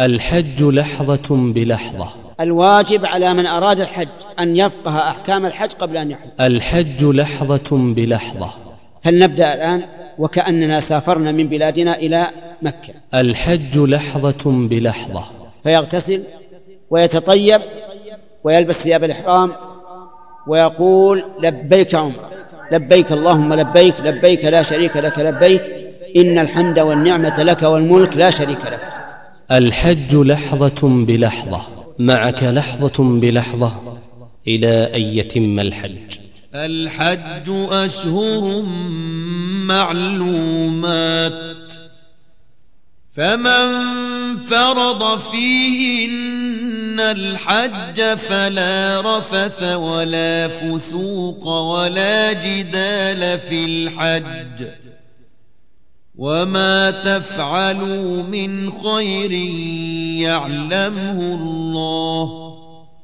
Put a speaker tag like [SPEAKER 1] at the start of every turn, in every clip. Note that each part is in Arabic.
[SPEAKER 1] الحج لحظة بلحظة.
[SPEAKER 2] الواجب على من أراد الحج أن يفقه أحكام الحج قبل أن يحج.
[SPEAKER 1] الحج لحظة بلحظة.
[SPEAKER 2] فلنبدأ الآن وكأننا سافرنا من بلادنا إلى مكة.
[SPEAKER 1] الحج لحظة بلحظة.
[SPEAKER 2] فيغتسل ويتطيب ويلبس ثياب الإحرام ويقول لبيك عمرة، لبيك اللهم لبيك، لبيك لا شريك لك لبيك، إن الحمد والنعمة لك والملك لا شريك لك.
[SPEAKER 1] الحج لحظة بلحظة، معك لحظة بلحظة إلى أن يتم الحج.
[SPEAKER 3] الحج أشهر معلومات، فمن فرض فيهن الحج فلا رفث ولا فسوق ولا جدال في الحج، وما تفعلوا من خير يعلمه الله،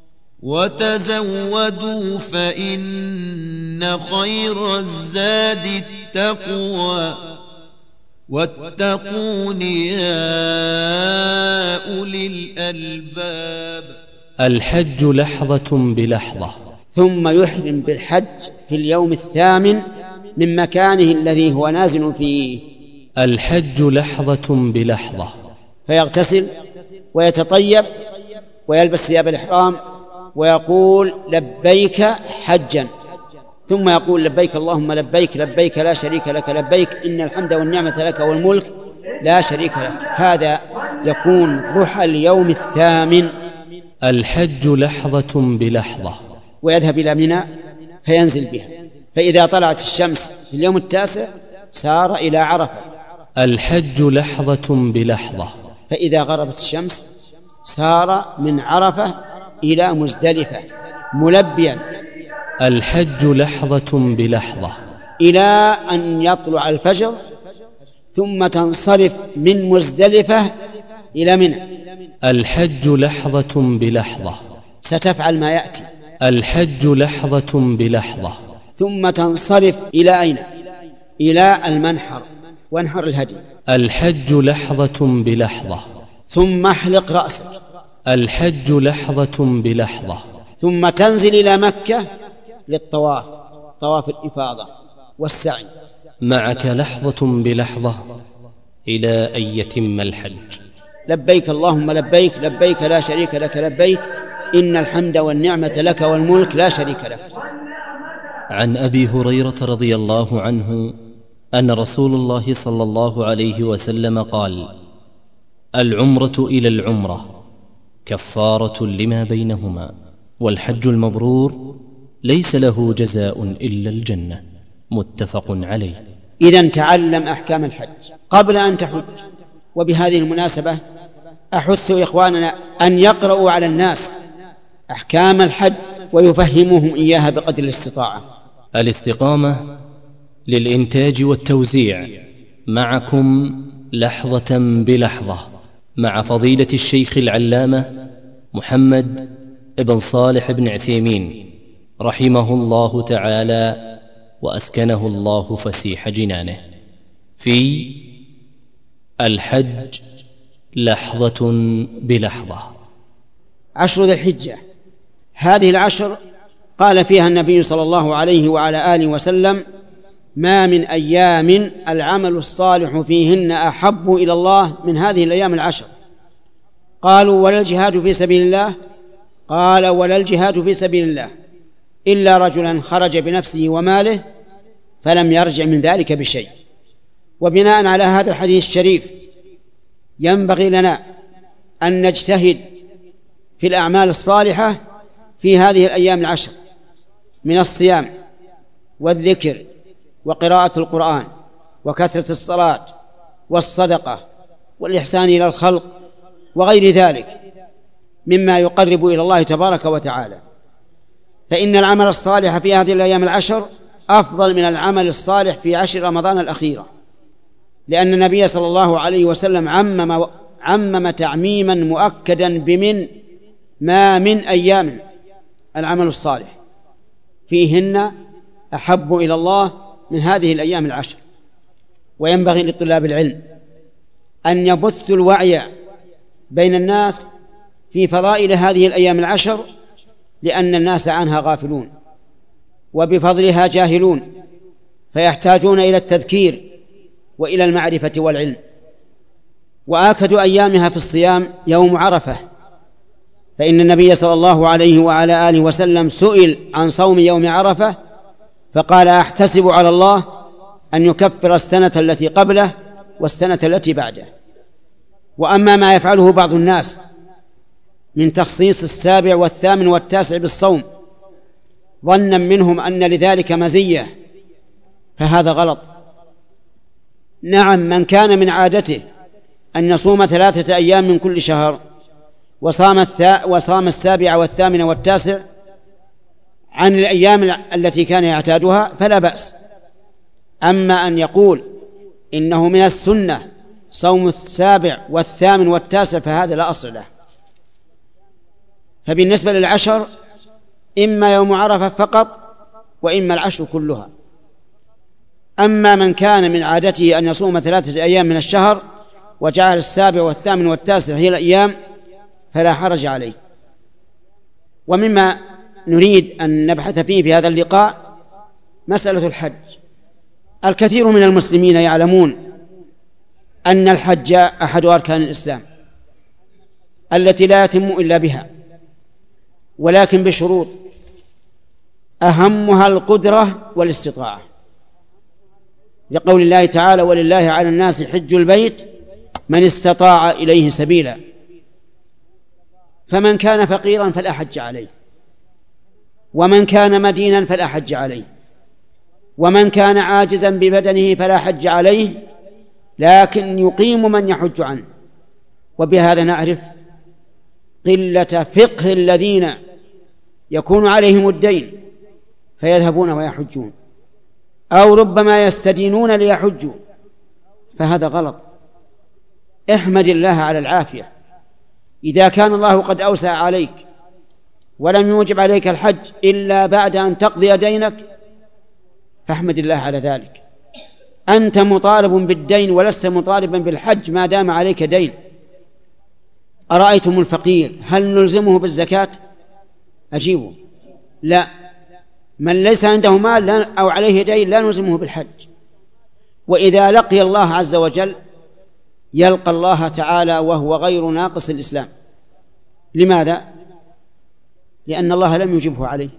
[SPEAKER 3] وتزودوا فإن خير الزاد التقوى، واتقون يا أولي الألباب.
[SPEAKER 1] الحج لحظة بلحظة.
[SPEAKER 2] ثم يحرم بالحج في اليوم الثامن من مكانه الذي هو نازل فيه.
[SPEAKER 1] الحج لحظة بلحظة.
[SPEAKER 2] فيغتسل ويتطيب ويلبس ثياب الإحرام ويقول لبيك حجا، ثم يقول لبيك اللهم لبيك، لبيك لا شريك لك لبيك، إن الحمد والنعمة لك والملك لا شريك لك. هذا يكون ضحى اليوم الثامن.
[SPEAKER 1] الحج لحظة بلحظة.
[SPEAKER 2] ويذهب إلى منى فينزل بها، فإذا طلعت الشمس في اليوم التاسع سار إلى عرفة.
[SPEAKER 1] الحج لحظة بلحظة.
[SPEAKER 2] فإذا غربت الشمس سار من عرفة إلى مزدلفة ملبيا.
[SPEAKER 1] الحج لحظة بلحظة
[SPEAKER 2] إلى أن يطلع الفجر، ثم تنصرف من مزدلفة إلى منى.
[SPEAKER 1] الحج لحظة بلحظة.
[SPEAKER 2] ستفعل ما يأتي.
[SPEAKER 1] الحج لحظة بلحظة.
[SPEAKER 2] ثم تنصرف إلى أين؟ إلى المنحر وانحر الهدي.
[SPEAKER 1] الحج لحظة بلحظة.
[SPEAKER 2] ثم احلق رأسك.
[SPEAKER 1] الحج لحظة بلحظة.
[SPEAKER 2] ثم تنزل إلى مكة للطواف، طواف الإفاضة والسعي.
[SPEAKER 1] معك لحظة بلحظة إلى أن يتم الحج.
[SPEAKER 2] لبيك اللهم لبيك، لبيك لا شريك لك لبيك، إن الحمد والنعمة لك والملك لا شريك لك.
[SPEAKER 1] عن أبي هريرة رضي الله عنه أن رسول الله صلى الله عليه وسلم قال: العمرة إلى العمرة كفارة لما بينهما، والحج المبرور ليس له جزاء إلا الجنة. متفق عليه.
[SPEAKER 2] إذن تعلم أحكام الحج قبل أن تحج. وبهذه المناسبة أحث إخواننا أن يقرأوا على الناس أحكام الحج ويفهموهم إياها بقدر الاستطاعة.
[SPEAKER 1] الاستقامة للإنتاج والتوزيع، معكم لحظة بلحظة مع فضيلة الشيخ العلامة محمد بن صالح بن عثيمين رحمه الله تعالى وأسكنه الله فسيح جنانه، في الحج لحظة بلحظة.
[SPEAKER 2] 10 ذي الحجة، هذه العشر قال فيها النبي صلى الله عليه وعلى آله وسلم: ما من أيام العمل الصالح فيهن أحب إلى الله من هذه الأيام العشر. قالوا: ولا الجهاد في سبيل الله؟ قال: ولا الجهاد في سبيل الله إلا رجلا خرج بنفسه وماله فلم يرجع من ذلك بشيء. وبناء على هذا الحديث الشريف ينبغي لنا أن نجتهد في الأعمال الصالحة في هذه الأيام العشر من الصيام والذكر وقراءة القرآن وكثرة الصلاة والصدقة والإحسان إلى الخلق وغير ذلك مما يقرب إلى الله تبارك وتعالى. فإن العمل الصالح في هذه الأيام العشر أفضل من العمل الصالح في 10 رمضان الأخيرة، لأن النبي صلى الله عليه وسلم عمم تعميما مؤكدا بمن ما من أيام العمل الصالح فيهن أحب إلى الله من هذه الأيام العشر. وينبغي لطلاب العلم أن يبثوا الوعي بين الناس في فضائل هذه الأيام العشر، لأن الناس عنها غافلون وبفضلها جاهلون، فيحتاجون إلى التذكير وإلى المعرفة والعلم. وآكد أيامها في الصيام يوم عرفة، فإن النبي صلى الله عليه وعلى آله وسلم سئل عن صوم يوم عرفة فقال: أحتسب على الله أن يكفر السنة التي قبله والسنة التي بعده. وأما ما يفعله بعض الناس من تخصيص 7 و8 و9 بالصوم ظنا منهم أن لذلك مزية، فهذا غلط. نعم، من كان من عادته أن يصوم 3 أيام من كل شهر وصام 7 و8 و9 عن الأيام التي كان يعتادها فلا بأس. أما أن يقول إنه من السنة صوم 7 و8 و9 فهذا لا أصل له. فبالنسبة للعشر إما يوم عرفة فقط وإما العشر كلها. أما من كان من عادته أن يصوم 3 أيام من الشهر وجعل 7 و8 و9 هي الأيام فلا حرج عليه. ومما نريد أن نبحث فيه في هذا اللقاء مسألة الحج. الكثير من المسلمين يعلمون أن الحج أحد أركان الإسلام التي لا يتم إلا بها، ولكن بشروط، أهمها القدرة والاستطاعة، لقول الله تعالى: ولله على الناس حج البيت من استطاع إليه سبيلا. فمن كان فقيرا فلا حج عليه، ومن كان مدينا فلا حج عليه، ومن كان عاجزا ببدنه فلا حج عليه، لكن يقيم من يحج عنه. وبهذا نعرف قلة فقه الذين يكون عليهم الدين فيذهبون ويحجون، أو ربما يستدينون ليحجوا، فهذا غلط. احمد الله على العافية. إذا كان الله قد أوسع عليك ولم يوجب عليك الحج إلا بعد أن تقضي دينك فاحمد الله على ذلك. أنت مطالب بالدين ولست مطالبا بالحج ما دام عليك دين. أرأيتم الفقير هل نلزمه بالزكاة؟ أجيبوا: لا. من ليس عنده مال أو عليه دين لا نلزمه بالحج. وإذا لقي الله عز وجل يلقى الله تعالى وهو غير ناقص الإسلام. لماذا؟ لأن الله لم يجبه عليه،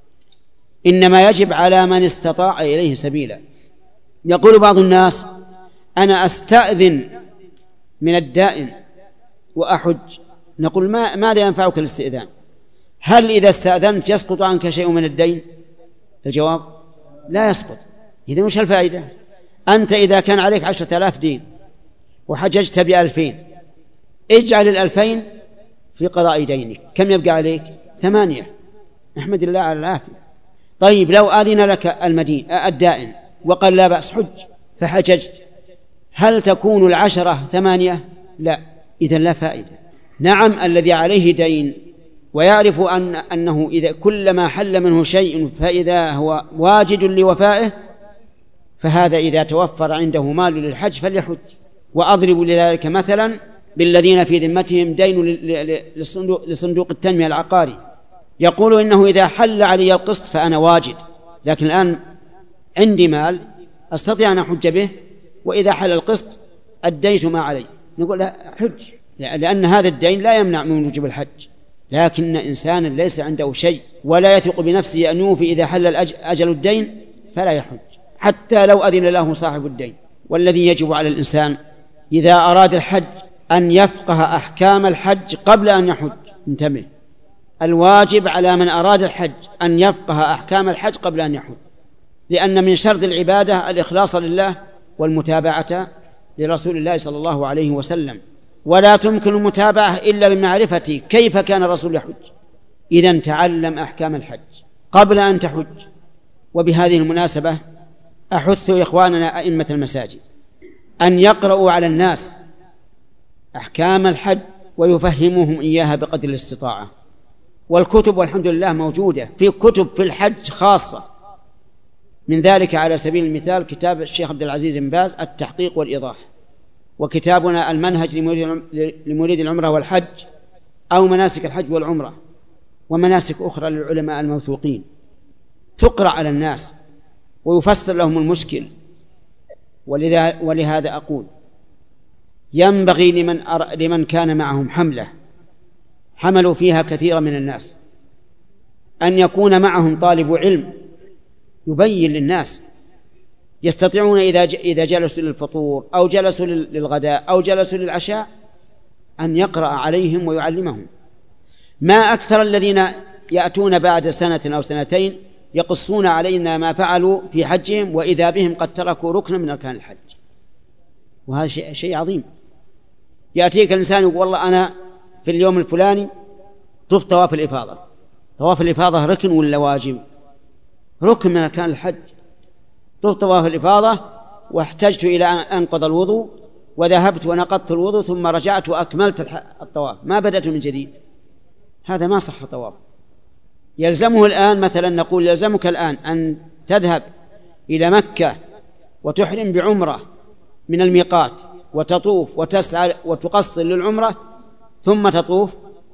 [SPEAKER 2] إنما يجب على من استطاع إليه سبيلا. يقول بعض الناس: أنا أستأذن من الدائن وأحج. نقول: ماذا ينفعك الاستئذان؟ هل إذا استأذنت يسقط عنك شيء من الدين؟ الجواب: لا يسقط. إذا مش الفائدة؟ أنت إذا كان عليك 10,000 دين وحججت ب2,000 اجعل 2,000 في قضاء دينك، كم يبقى عليك؟ 8. احمد الله على العافية. طيب لو آذن لك الدائن وقال: لا بأس حج، فحججت، هل تكون 10 8؟ لا، إذن لا فائدة. نعم، الذي عليه دين ويعرف أنه إذا كلما حل منه شيء فإذا هو واجد لوفائه، فهذا إذا توفر عنده مال للحج فليحج. وأضرب لذلك مثلا بالذين في ذمتهم دين لصندوق التنمية العقاري، يقول: إنه إذا حل علي القسط فأنا واجد، لكن الآن عندي مال أستطيع أن أحج به، وإذا حل القسط أديت ما علي. نقول: لا حج، لأن هذا الدين لا يمنع من وجوب الحج. لكن إنسانا ليس عنده شيء ولا يثق بنفسه أن يوفي إذا حل أجل الدين فلا يحج، حتى لو أذن له صاحب الدين. والذي يجب على الإنسان إذا أراد الحج أن يفقه أحكام الحج قبل أن يحج. انتبه، الواجب على من أراد الحج أن يفقه أحكام الحج قبل أن يحج، لأن من شرط العبادة الإخلاص لله والمتابعة لرسول الله صلى الله عليه وسلم، ولا تمكن المتابعة إلا بمعرفة كيف كان الرسول يحج. إذن تعلم أحكام الحج قبل أن تحج. وبهذه المناسبة أحث إخواننا أئمة المساجد أن يقرأوا على الناس أحكام الحج ويفهموهم إياها بقدر الاستطاعة. والكتب والحمد لله موجودة، في كتب في الحج خاصة، من ذلك على سبيل المثال كتاب الشيخ عبد العزيز بن باز التحقيق والإيضاح، وكتابنا المنهج لمريد العمرة والحج، أو مناسك الحج والعمرة ومناسك أخرى للعلماء الموثوقين، تقرأ على الناس ويفسر لهم المشكل. ولهذا أقول ينبغي لمن كان معهم حملة حملوا فيها كثيرا من الناس أن يكون معهم طالب علم يبين للناس، يستطيعون إذا جلسوا للفطور أو جلسوا للغداء أو جلسوا للعشاء أن يقرأ عليهم ويعلمهم. ما أكثر الذين يأتون بعد سنة أو سنتين يقصون علينا ما فعلوا في حجهم وإذا بهم قد تركوا ركنا من أركان الحج، وهذا شيء عظيم. يأتيك الإنسان يقول والله أنا في اليوم الفلاني طفت طواف الإفاضة. طواف الإفاضة ركن ولا واجب؟ ركن من أركان الحج. طفت طواف الإفاضة واحتجت إلى أن أنقض الوضوء وذهبت ونقضت الوضوء ثم رجعت وأكملت الطواف، ما بدأت من جديد، هذا ما صح طواف. يلزمه الآن مثلا نقول يلزمك الآن أن تذهب إلى مكة وتحرم بعمرة من الميقات وتطوف وتسعى وتقصر للعمرة ثم تطوف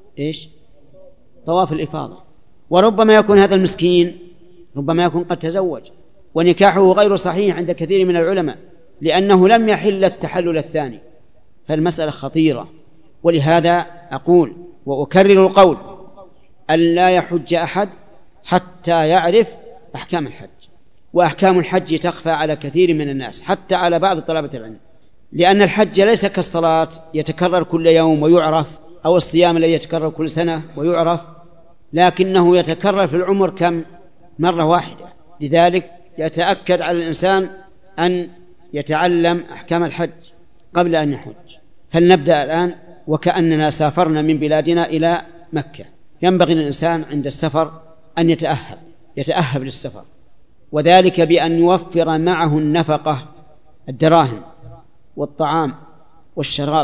[SPEAKER 2] طواف الإفاضة. وربما يكون هذا المسكين ربما يكون قد تزوج ونكاحه غير صحيح عند كثير من العلماء لأنه لم يحل التحلل الثاني، فالمسألة خطيرة. ولهذا أقول وأكرر القول أن لا يحج أحد حتى يعرف أحكام الحج، وأحكام الحج تخفى على كثير من الناس حتى على بعض طلبة العلم، لأن الحج ليس كالصلاة يتكرر كل يوم ويعرف، أو الصيام الذي يتكرر كل سنة ويعرف، لكنه يتكرر في العمر كم مرة واحدة. لذلك يتأكد على الإنسان أن يتعلم أحكام الحج قبل أن يحج. فلنبدأ الآن وكأننا سافرنا من بلادنا إلى مكة. ينبغي للإنسان عند السفر أن يتأهب للسفر، وذلك بأن يوفر معه النفقة، الدراهم والطعام والشراب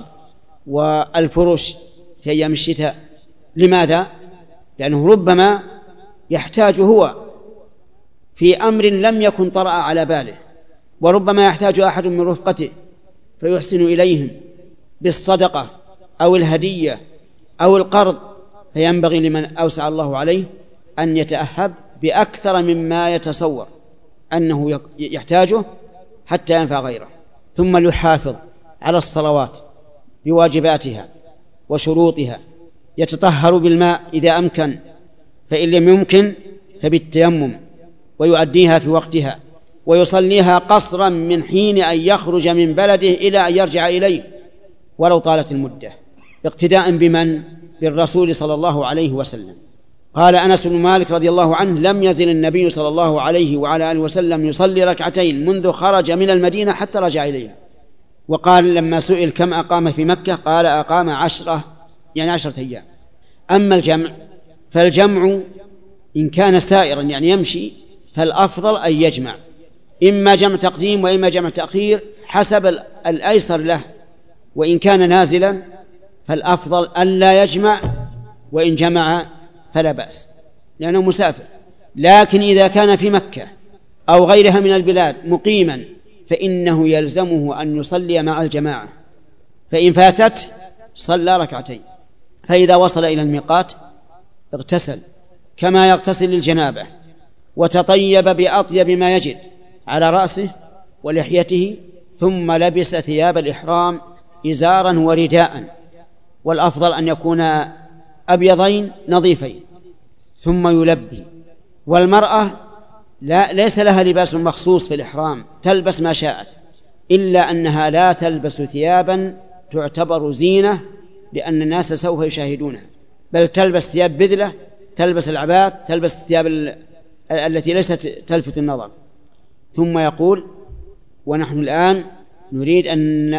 [SPEAKER 2] والفرش في أيام الشتاء. لماذا؟ لأنه ربما يحتاج هو في أمر لم يكن طرأ على باله، وربما يحتاج أحد من رفقته فيحسن إليهم بالصدقة أو الهدية أو القرض، فينبغي لمن أوسع الله عليه أن يتأهب بأكثر مما يتصور أنه يحتاجه حتى ينفع غيره. ثم يحافظ على الصلوات بواجباتها وشروطها، يتطهر بالماء إذا أمكن، فإن لم يمكن فبالتيمم، ويؤديها في وقتها، ويصليها قصرا من حين أن يخرج من بلده إلى أن يرجع إليه ولو طالت المدة، اقتداء بمن؟ بالرسول صلى الله عليه وسلم. قال أنس بن مالك رضي الله عنه: لم يزل النبي صلى الله عليه وعلى آله وسلم يصلي ركعتين منذ خرج من المدينة حتى رجع إليها. وقال لما سئل كم أقام في مكة قال أقام 10 أيام. أما الجمع فالجمع إن كان سائرا يعني يمشي فالأفضل أن يجمع، إما جمع تقديم وإما جمع تأخير حسب الأيسر له، وإن كان نازلا فالأفضل ألا يجمع، وإن جمع فلا بأس لأنه مسافر. لكن إذا كان في مكة أو غيرها من البلاد مقيما فإنه يلزمه أن يصلي مع الجماعة، فإن فاتت صلى ركعتين. فإذا وصل إلى الميقات اغتسل كما يغتسل للجنابة، وتطيب بأطيب ما يجد على رأسه ولحيته، ثم لبس ثياب الإحرام إزارا ورداء، والأفضل أن يكون أبيضين نظيفين، ثم يلبي. والمرأة ليس لها لباس مخصوص في الإحرام، تلبس ما شاءت، إلا أنها لا تلبس ثيابا تعتبر زينة لأن الناس سوف يشاهدونها، بل تلبس ثياب بذلة، تلبس العبات، تلبس الثياب التي ليست تلفت النظر. ثم يقول: ونحن الآن نريد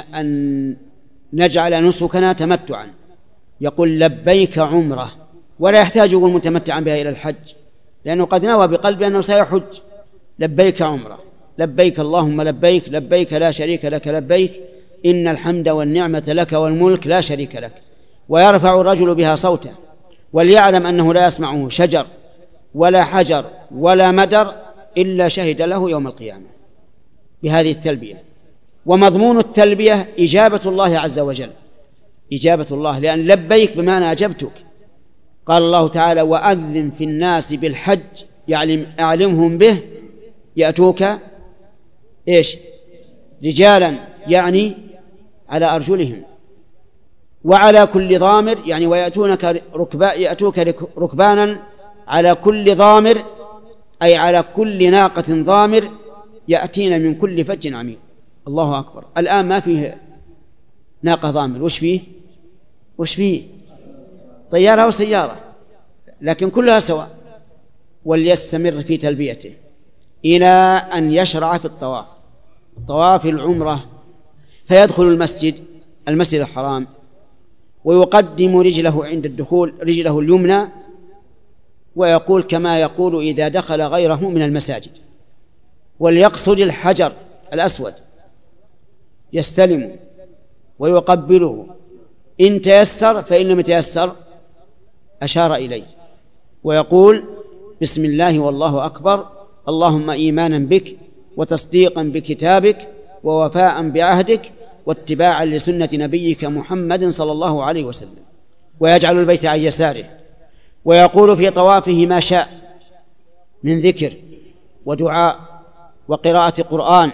[SPEAKER 2] أن نجعل نسكنا تمتعا، يقول: لبيك عمرة، ولا يحتاج يقول متمتعا بها إلى الحج، لأنه قد نوى بقلبه أنه سيحج. لبيك عمرة، لبيك اللهم لبيك، لبيك لا شريك لك لبيك، إن الحمد والنعمة لك والملك لا شريك لك. ويرفع الرجل بها صوته، وليعلم أنه لا يسمعه شجر ولا حجر ولا مدر إلا شهد له يوم القيامة بهذه التلبية. ومضمون التلبية إجابة الله عز وجل، إجابة الله، لأن لبيك بمعنى أجبتك. قال الله تعالى: وأذن في الناس بالحج أعلمهم به يأتوك إيش؟ رجالا، يعني على أرجلهم، وعلى كل ضامر، يعني يأتوك ركبانا على كل ضامر، أي على كل ناقة ضامر يأتين من كل فج عميق. الله أكبر. الآن ما فيه ناقة ضامر، وش فيه؟ طيارة أو سيارة، لكن كلها سواء. وليستمر في تلبيته إلى أن يشرع في الطواف، طواف العمرة، فيدخل المسجد الحرام، ويقدم رجله عند الدخول، رجله اليمنى، ويقول كما يقول إذا دخل غيره من المساجد، وليقصد الحجر الأسود، يستلم ويقبله إن تيسر، فإن لم يتيسر أشار إليه، ويقول: بسم الله والله أكبر، اللهم إيمانا بك وتصديقا بكتابك ووفاء بعهدك واتباعا لسنة نبيك محمد صلى الله عليه وسلم. ويجعل البيت عن يساره، ويقول في طوافه ما شاء من ذكر ودعاء وقراءة قرآن.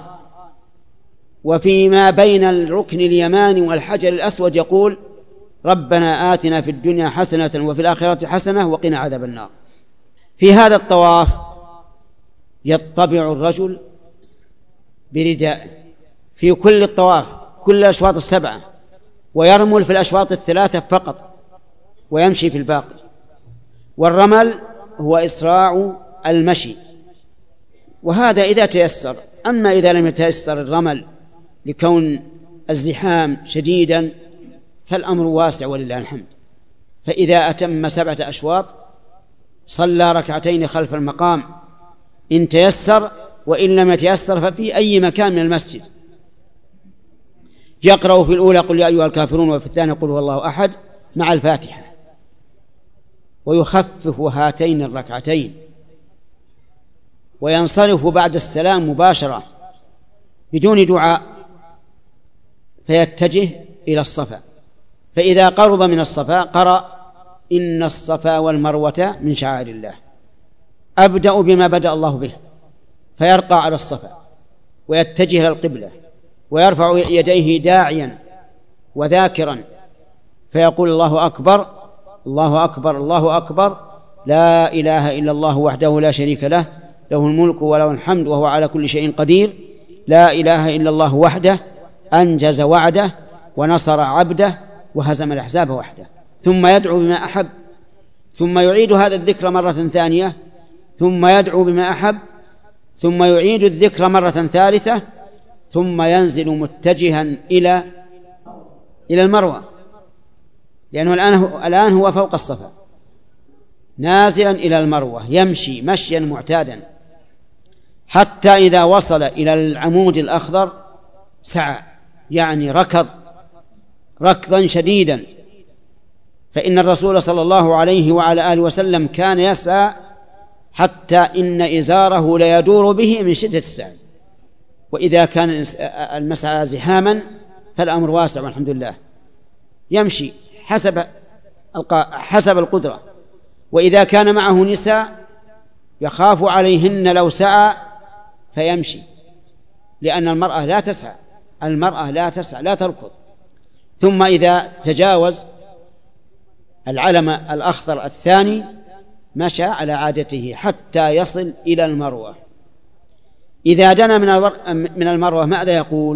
[SPEAKER 2] وفيما بين الركن اليماني والحجر الأسود يقول: ربنا آتنا في الدنيا حسنة وفي الآخرة حسنة وقنا عذاب النار. في هذا الطواف يطبع الرجل بردائه في كل الطواف، كل الأشواط السبعة، ويرمل في الأشواط الثلاثة فقط، ويمشي في الباقي. والرمل هو إسراع المشي، وهذا إذا تيسر. أما إذا لم يتيسر الرمل لكون الزحام شديدا فالأمر واسع ولله الحمد. فإذا أتم 7 أشواط صلى ركعتين خلف المقام إن تيسر، وإن لم يتيسر ففي أي مكان من المسجد. يقرأ في الأولى قل يا أيها الكافرون، وفي الثانية قل هو الله أحد مع الفاتحة، ويخفف هاتين الركعتين، وينصرف بعد السلام مباشرة بدون دعاء، فيتجه إلى الصفا. فإذا قرب من الصفا قرأ: إن الصفا والمروة من شعائر الله، أبدأ بما بدأ الله به، فيرقى على الصفا ويتجه إلى القبلة، ويرفع يديه داعيا وذاكرا، فيقول: الله أكبر الله أكبر الله أكبر، لا إله إلا الله وحده لا شريك له، له الملك وله الحمد وهو على كل شيء قدير، لا إله إلا الله وحده أنجز وعده ونصر عبده وهزم الأحزاب وحده. ثم يدعو بما أحب، ثم يعيد هذا الذكر مرة ثانية، ثم يدعو بما أحب، ثم يعيد الذكر مرة ثالثة، ثم ينزل متجها إلى المروة، لأنه الآن هو فوق الصفا، نازلا إلى المروة، يمشي مشيا معتادا حتى إذا وصل إلى العمود الأخضر سعى، يعني ركض ركضا شديدا. فإن الرسول صلى الله عليه وعلى آله وسلم كان يسعى حتى إن إزاره ليدور به من شدة السعي. وإذا كان المسعى زحاما فالأمر واسع والحمد لله، يمشي حسب القدرة. وإذا كان معه نساء يخاف عليهن لو سعى فيمشي، لأن المرأة لا تسعى لا تركض. ثم إذا تجاوز العلم الأخضر الثاني مشى على عادته حتى يصل إلى المروة. إذا دنا من المروة ماذا يقول؟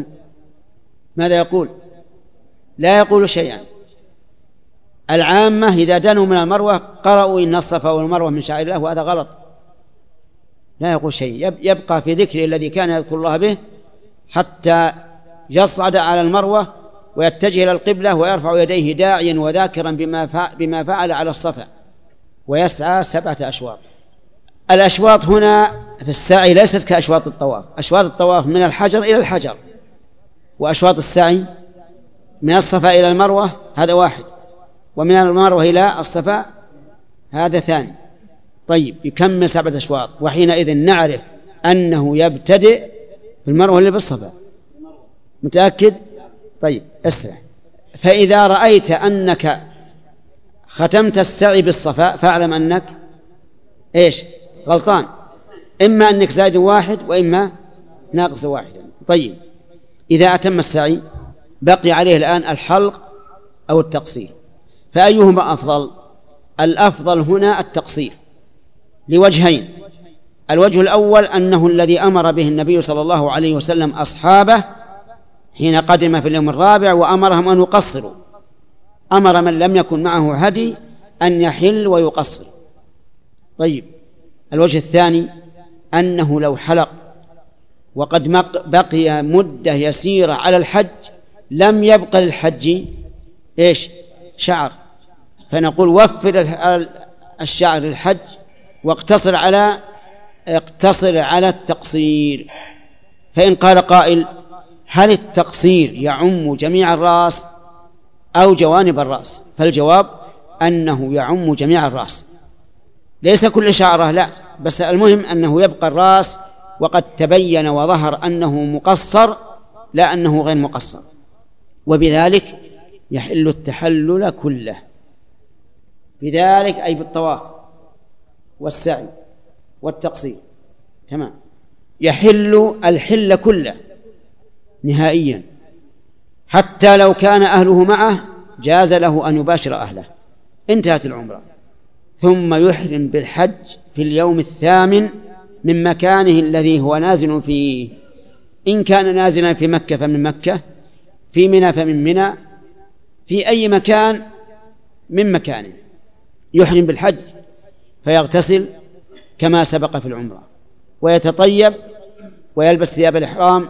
[SPEAKER 2] لا يقول شيئا. العامة إذا دنوا من المروة قرأوا إن الصفا والمروة من شعائر الله، وهذا غلط. لا يقول شيء، يبقى في ذكره الذي كان يذكر الله به حتى يصعد على المروة ويتجه إلى القبلة ويرفع يديه داعيا وذاكرا بما فعل على الصفا، ويسعى 7 أشواط. الأشواط هنا في السعي ليست كأشواط الطواف. أشواط الطواف من الحجر إلى الحجر، وأشواط السعي من الصفا إلى المروة هذا واحد، ومن المروة إلى الصفا هذا ثاني. طيب، يكمل 7 أشواط، وحينئذ نعرف أنه يبتدئ بالمروة اللي بالصفا، متأكد؟ طيب اسمع، فإذا رأيت أنك ختمت السعي بالصفاء فاعلم أنك إيش؟ غلطان، إما أنك زائد واحد وإما ناقص واحد. طيب إذا أتم السعي بقي عليه الآن الحلق أو التقصير، فأيهما أفضل؟ الأفضل هنا التقصير لوجهين. الوجه الأول أنه الذي أمر به النبي صلى الله عليه وسلم أصحابه حين قدم في اليوم الرابع وأمرهم أن يقصروا، أمر من لم يكن معه هدي أن يحل ويقصر. طيب الوجه الثاني أنه لو حلق وقد بقي مدة يسيرة على الحج لم يبقى للحج إيش؟ شعر، فنقول وفر الشعر للحج واقتصر على التقصير. فإن قال قائل هل التقصير يعم جميع الرأس أو جوانب الرأس؟ فالجواب أنه يعم جميع الرأس، ليس كل شعره لا، بس المهم أنه يبقى الرأس وقد تبين وظهر أنه مقصر لا أنه غير مقصر، وبذلك يحل التحلل كله، بذلك أي بالطواف والسعي والتقصير. تمام، يحل الحل كله نهائيا، حتى لو كان أهله معه جاز له أن يباشر أهله، انتهت العمرة. ثم يحرم بالحج في اليوم الثامن من مكانه الذي هو نازل فيه، إن كان نازلا في مكة فمن مكة، في منى فمن منى، في أي مكان من مكانه. يحرم بالحج فيغتسل كما سبق في العمرة ويتطيب ويلبس ثياب الإحرام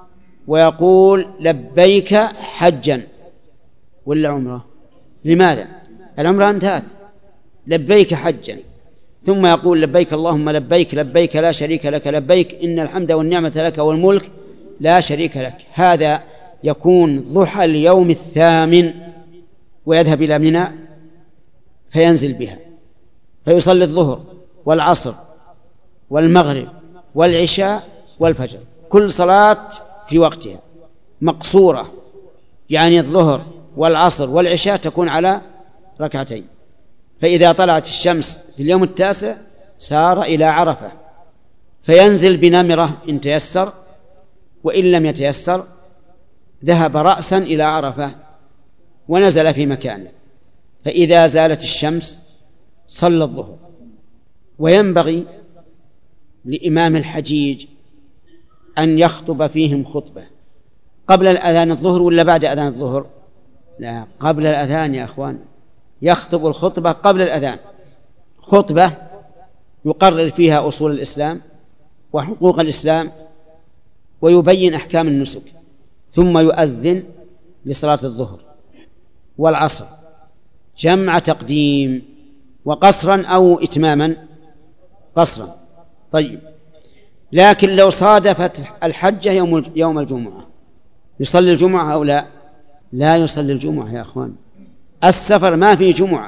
[SPEAKER 2] ويقول لبيك حجا ولا عمرة. لماذا؟ العمرة انتهت، لبيك حجا، ثم يقول لبيك اللهم لبيك لبيك لا شريك لك لبيك إن الحمد والنعمة لك والملك لا شريك لك. هذا يكون ضحى اليوم الثامن، ويذهب إلى منى فينزل بها فيصلي الظهر والعصر والمغرب والعشاء والفجر، كل صلاة في وقتها مقصورة، يعني الظهر والعصر والعشاء تكون على ركعتين. فإذا طلعت الشمس في اليوم التاسع سار إلى عرفة فينزل بنمرة إن تيسر، وإن لم يتيسر ذهب رأسا إلى عرفة ونزل في مكانه. فإذا زالت الشمس صلى الظهر. وينبغي لإمام الحجيج أن يخطب فيهم خطبة قبل الأذان الظهر ولا بعد أذان الظهر؟ لا، قبل الأذان يا أخوان، يخطب الخطبة قبل الأذان، خطبة يقرر فيها أصول الإسلام وحقوق الإسلام ويبين أحكام النسك، ثم يؤذن لصلاة الظهر والعصر جمع تقديم وقصرا أو إتماما قصرا. طيب، لكن لو صادفت الحجة يوم الجمعة يصلي الجمعة أو لا؟ لا يصلي الجمعة يا أخوان، السفر ما في جمعة،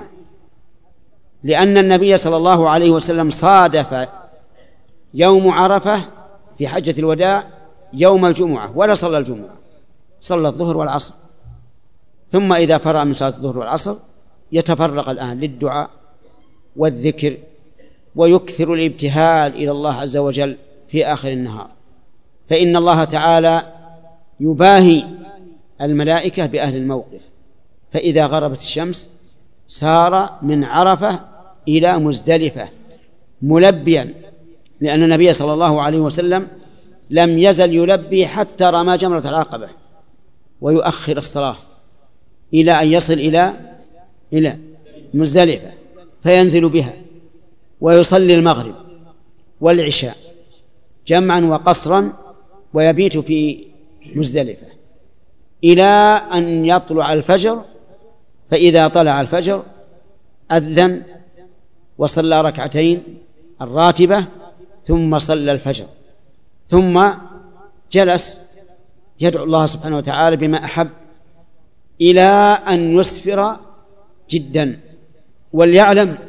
[SPEAKER 2] لأن النبي صلى الله عليه وسلم صادف يوم عرفة في حجة الوداع يوم الجمعة ولا صلى الجمعة، صلى الظهر والعصر، ثم إذا فرغ من صلاة الظهر والعصر يتفرغ الآن للدعاء والذكر ويكثر الابتهال إلى الله عز وجل في آخر النهار، فإن الله تعالى يباهي الملائكة بأهل الموقف. فإذا غربت الشمس سار من عرفة إلى مزدلفة ملبيا، لأن النبي صلى الله عليه وسلم لم يزل يلبي حتى رمى جمرة العقبة، ويؤخر الصلاة إلى أن يصل إلى مزدلفة فينزل بها ويصلي المغرب والعشاء جمعا وقصرا ويبيت في مزدلفة إلى أن يطلع الفجر، فإذا طلع الفجر أذن وصلى ركعتين الراتبة ثم صلى الفجر، ثم جلس يدعو الله سبحانه وتعالى بما أحب إلى أن يسفر جدا. وليعلم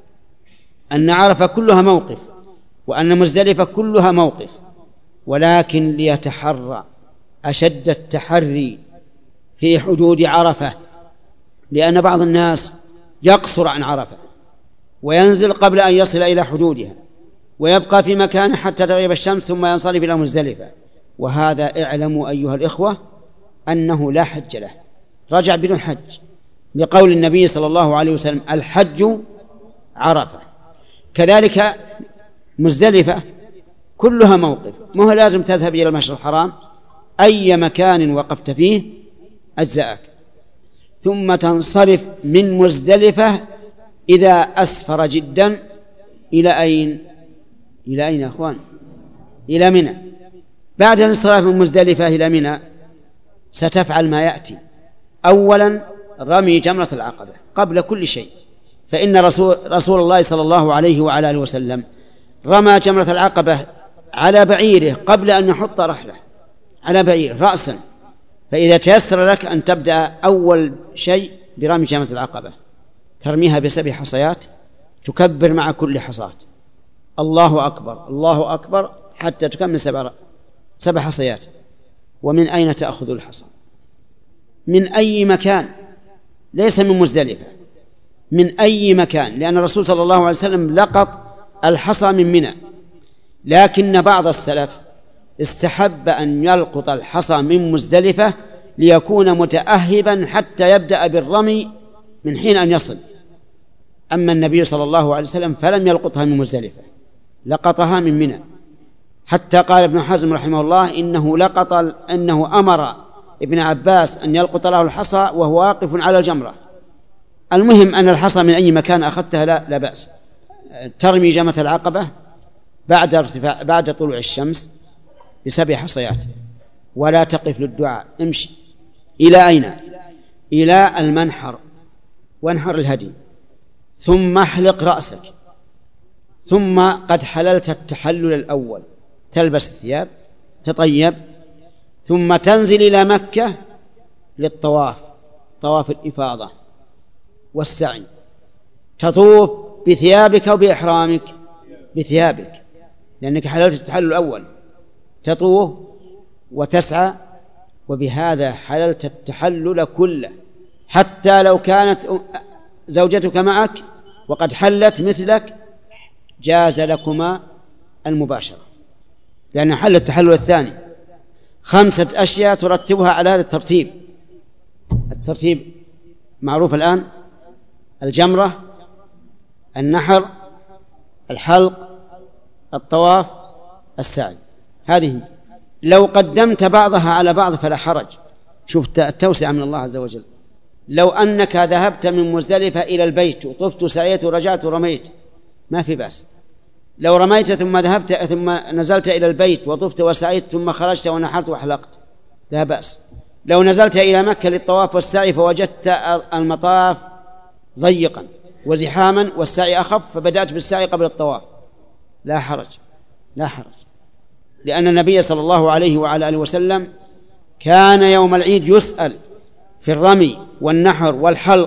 [SPEAKER 2] أن عرفة كلها موقف وأن مزدلفة كلها موقف، ولكن ليتحرى أشد التحري في حدود عرفة، لأن بعض الناس يقصر عن عرفة وينزل قبل أن يصل إلى حدودها ويبقى في مكانه حتى تغيب الشمس ثم ينصرف إلى مزدلفة، وهذا اعلموا أيها الإخوة أنه لا حج له، رجع بدون حج، لقول النبي صلى الله عليه وسلم الحج عرفة. كذلك مزدلفة كلها موقف، ما هو لازم تذهب إلى المشعر الحرام، أي مكان وقفت فيه أجزأك، ثم تنصرف من مزدلفة إذا أسفر جدا إلى أين؟ إلى أين يا أخوان؟ إلى منى. بعد الانصراف من مزدلفة إلى منى ستفعل ما يأتي. أولا رمي جمرة العقبة قبل كل شيء، فإن رسول الله صلى الله عليه وعلى آله وسلم رمى جمرة العقبة على بعيره قبل أن يحط رحله، على بعير رأسا. فإذا تيسر لك أن تبدأ أول شيء برمي جمرة العقبة، ترميها ب7 حصيات، تكبر مع كل حصاة الله أكبر الله أكبر حتى تكمل 7 حصيات. ومن أين تأخذ الحصى؟ من أي مكان، ليس من مزدلفة، من أي مكان، لأن الرسول صلى الله عليه وسلم لقط الحصى من منى، لكن بعض السلف استحب أن يلقط الحصى من مزدلفة ليكون متأهبا حتى يبدأ بالرمي من حين أن يصل. أما النبي صلى الله عليه وسلم فلم يلقطها من مزدلفة، لقطها من منى، حتى قال ابن حزم رحمه الله إنه أمر ابن عباس أن يلقط له الحصى وهو واقف على الجمرة. المهم أن الحصى من أي مكان أخذتها لا بأس. ترمي جمرة العقبة بعد طلوع الشمس ب7 حصيات، ولا تقف للدعاء، امشي إلى أين؟ إلى المنحر، وانحر الهدي، ثم احلق رأسك، ثم قد حللت التحلل الأول، تلبس الثياب، تطيب، ثم تنزل إلى مكة للطواف، طواف الإفاضة والسعي، تطوف بثيابك وبإحرامك، بثيابك لأنك حللت التحلل الأول، تطوف وتسعى، وبهذا حللت التحلل كله، حتى لو كانت زوجتك معك وقد حلت مثلك جاز لكما المباشرة، لأن حل التحلل الثاني 5 أشياء ترتبها على هذا الترتيب. الترتيب معروف الآن: الجمرة، النحر، الحلق، الطواف، السعي. هذه لو قدمت بعضها على بعض فلا حرج. شوف التوسعة من الله عز وجل. لو أنك ذهبت من مزدلفة إلى البيت وطفت وسعيت ورجعت ورميت ما في بأس. لو رميت ثم ذهبت ثم نزلت إلى البيت وطفت وسعيت ثم خرجت ونحرت وحلقت لا بأس. لو نزلت إلى مكة للطواف والسعي فوجدت المطاف ضيقا وزحاما والسعي أخف فبدأت بالسعي قبل الطواف لا حرج، لا حرج، لأن النبي صلى الله عليه وعلى آله وسلم كان يوم العيد يسأل في الرمي والنحر والحلق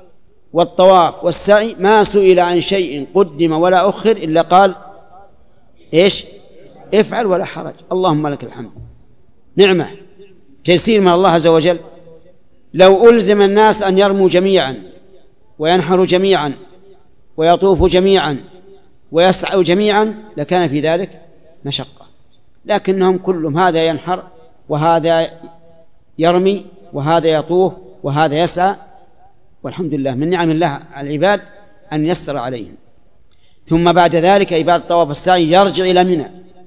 [SPEAKER 2] والطواف والسعي ما سئل عن شيء قدم ولا أخر إلا قال إيش؟ افعل ولا حرج، اللهم لك الحمد. نعمة، تيسير من الله عز وجل. لو ألزم الناس أن يرموا جميعا وينحروا جميعا ويطوفوا جميعا ويسعوا جميعا لكان في ذلك مشقة، لكنهم كلهم هذا ينحر وهذا يرمي وهذا يطوف وهذا يسعى، والحمد لله من نعم الله على العباد أن يسر عليهم. ثم بعد ذلك بعد الطواف والسعي يرجع إلى منى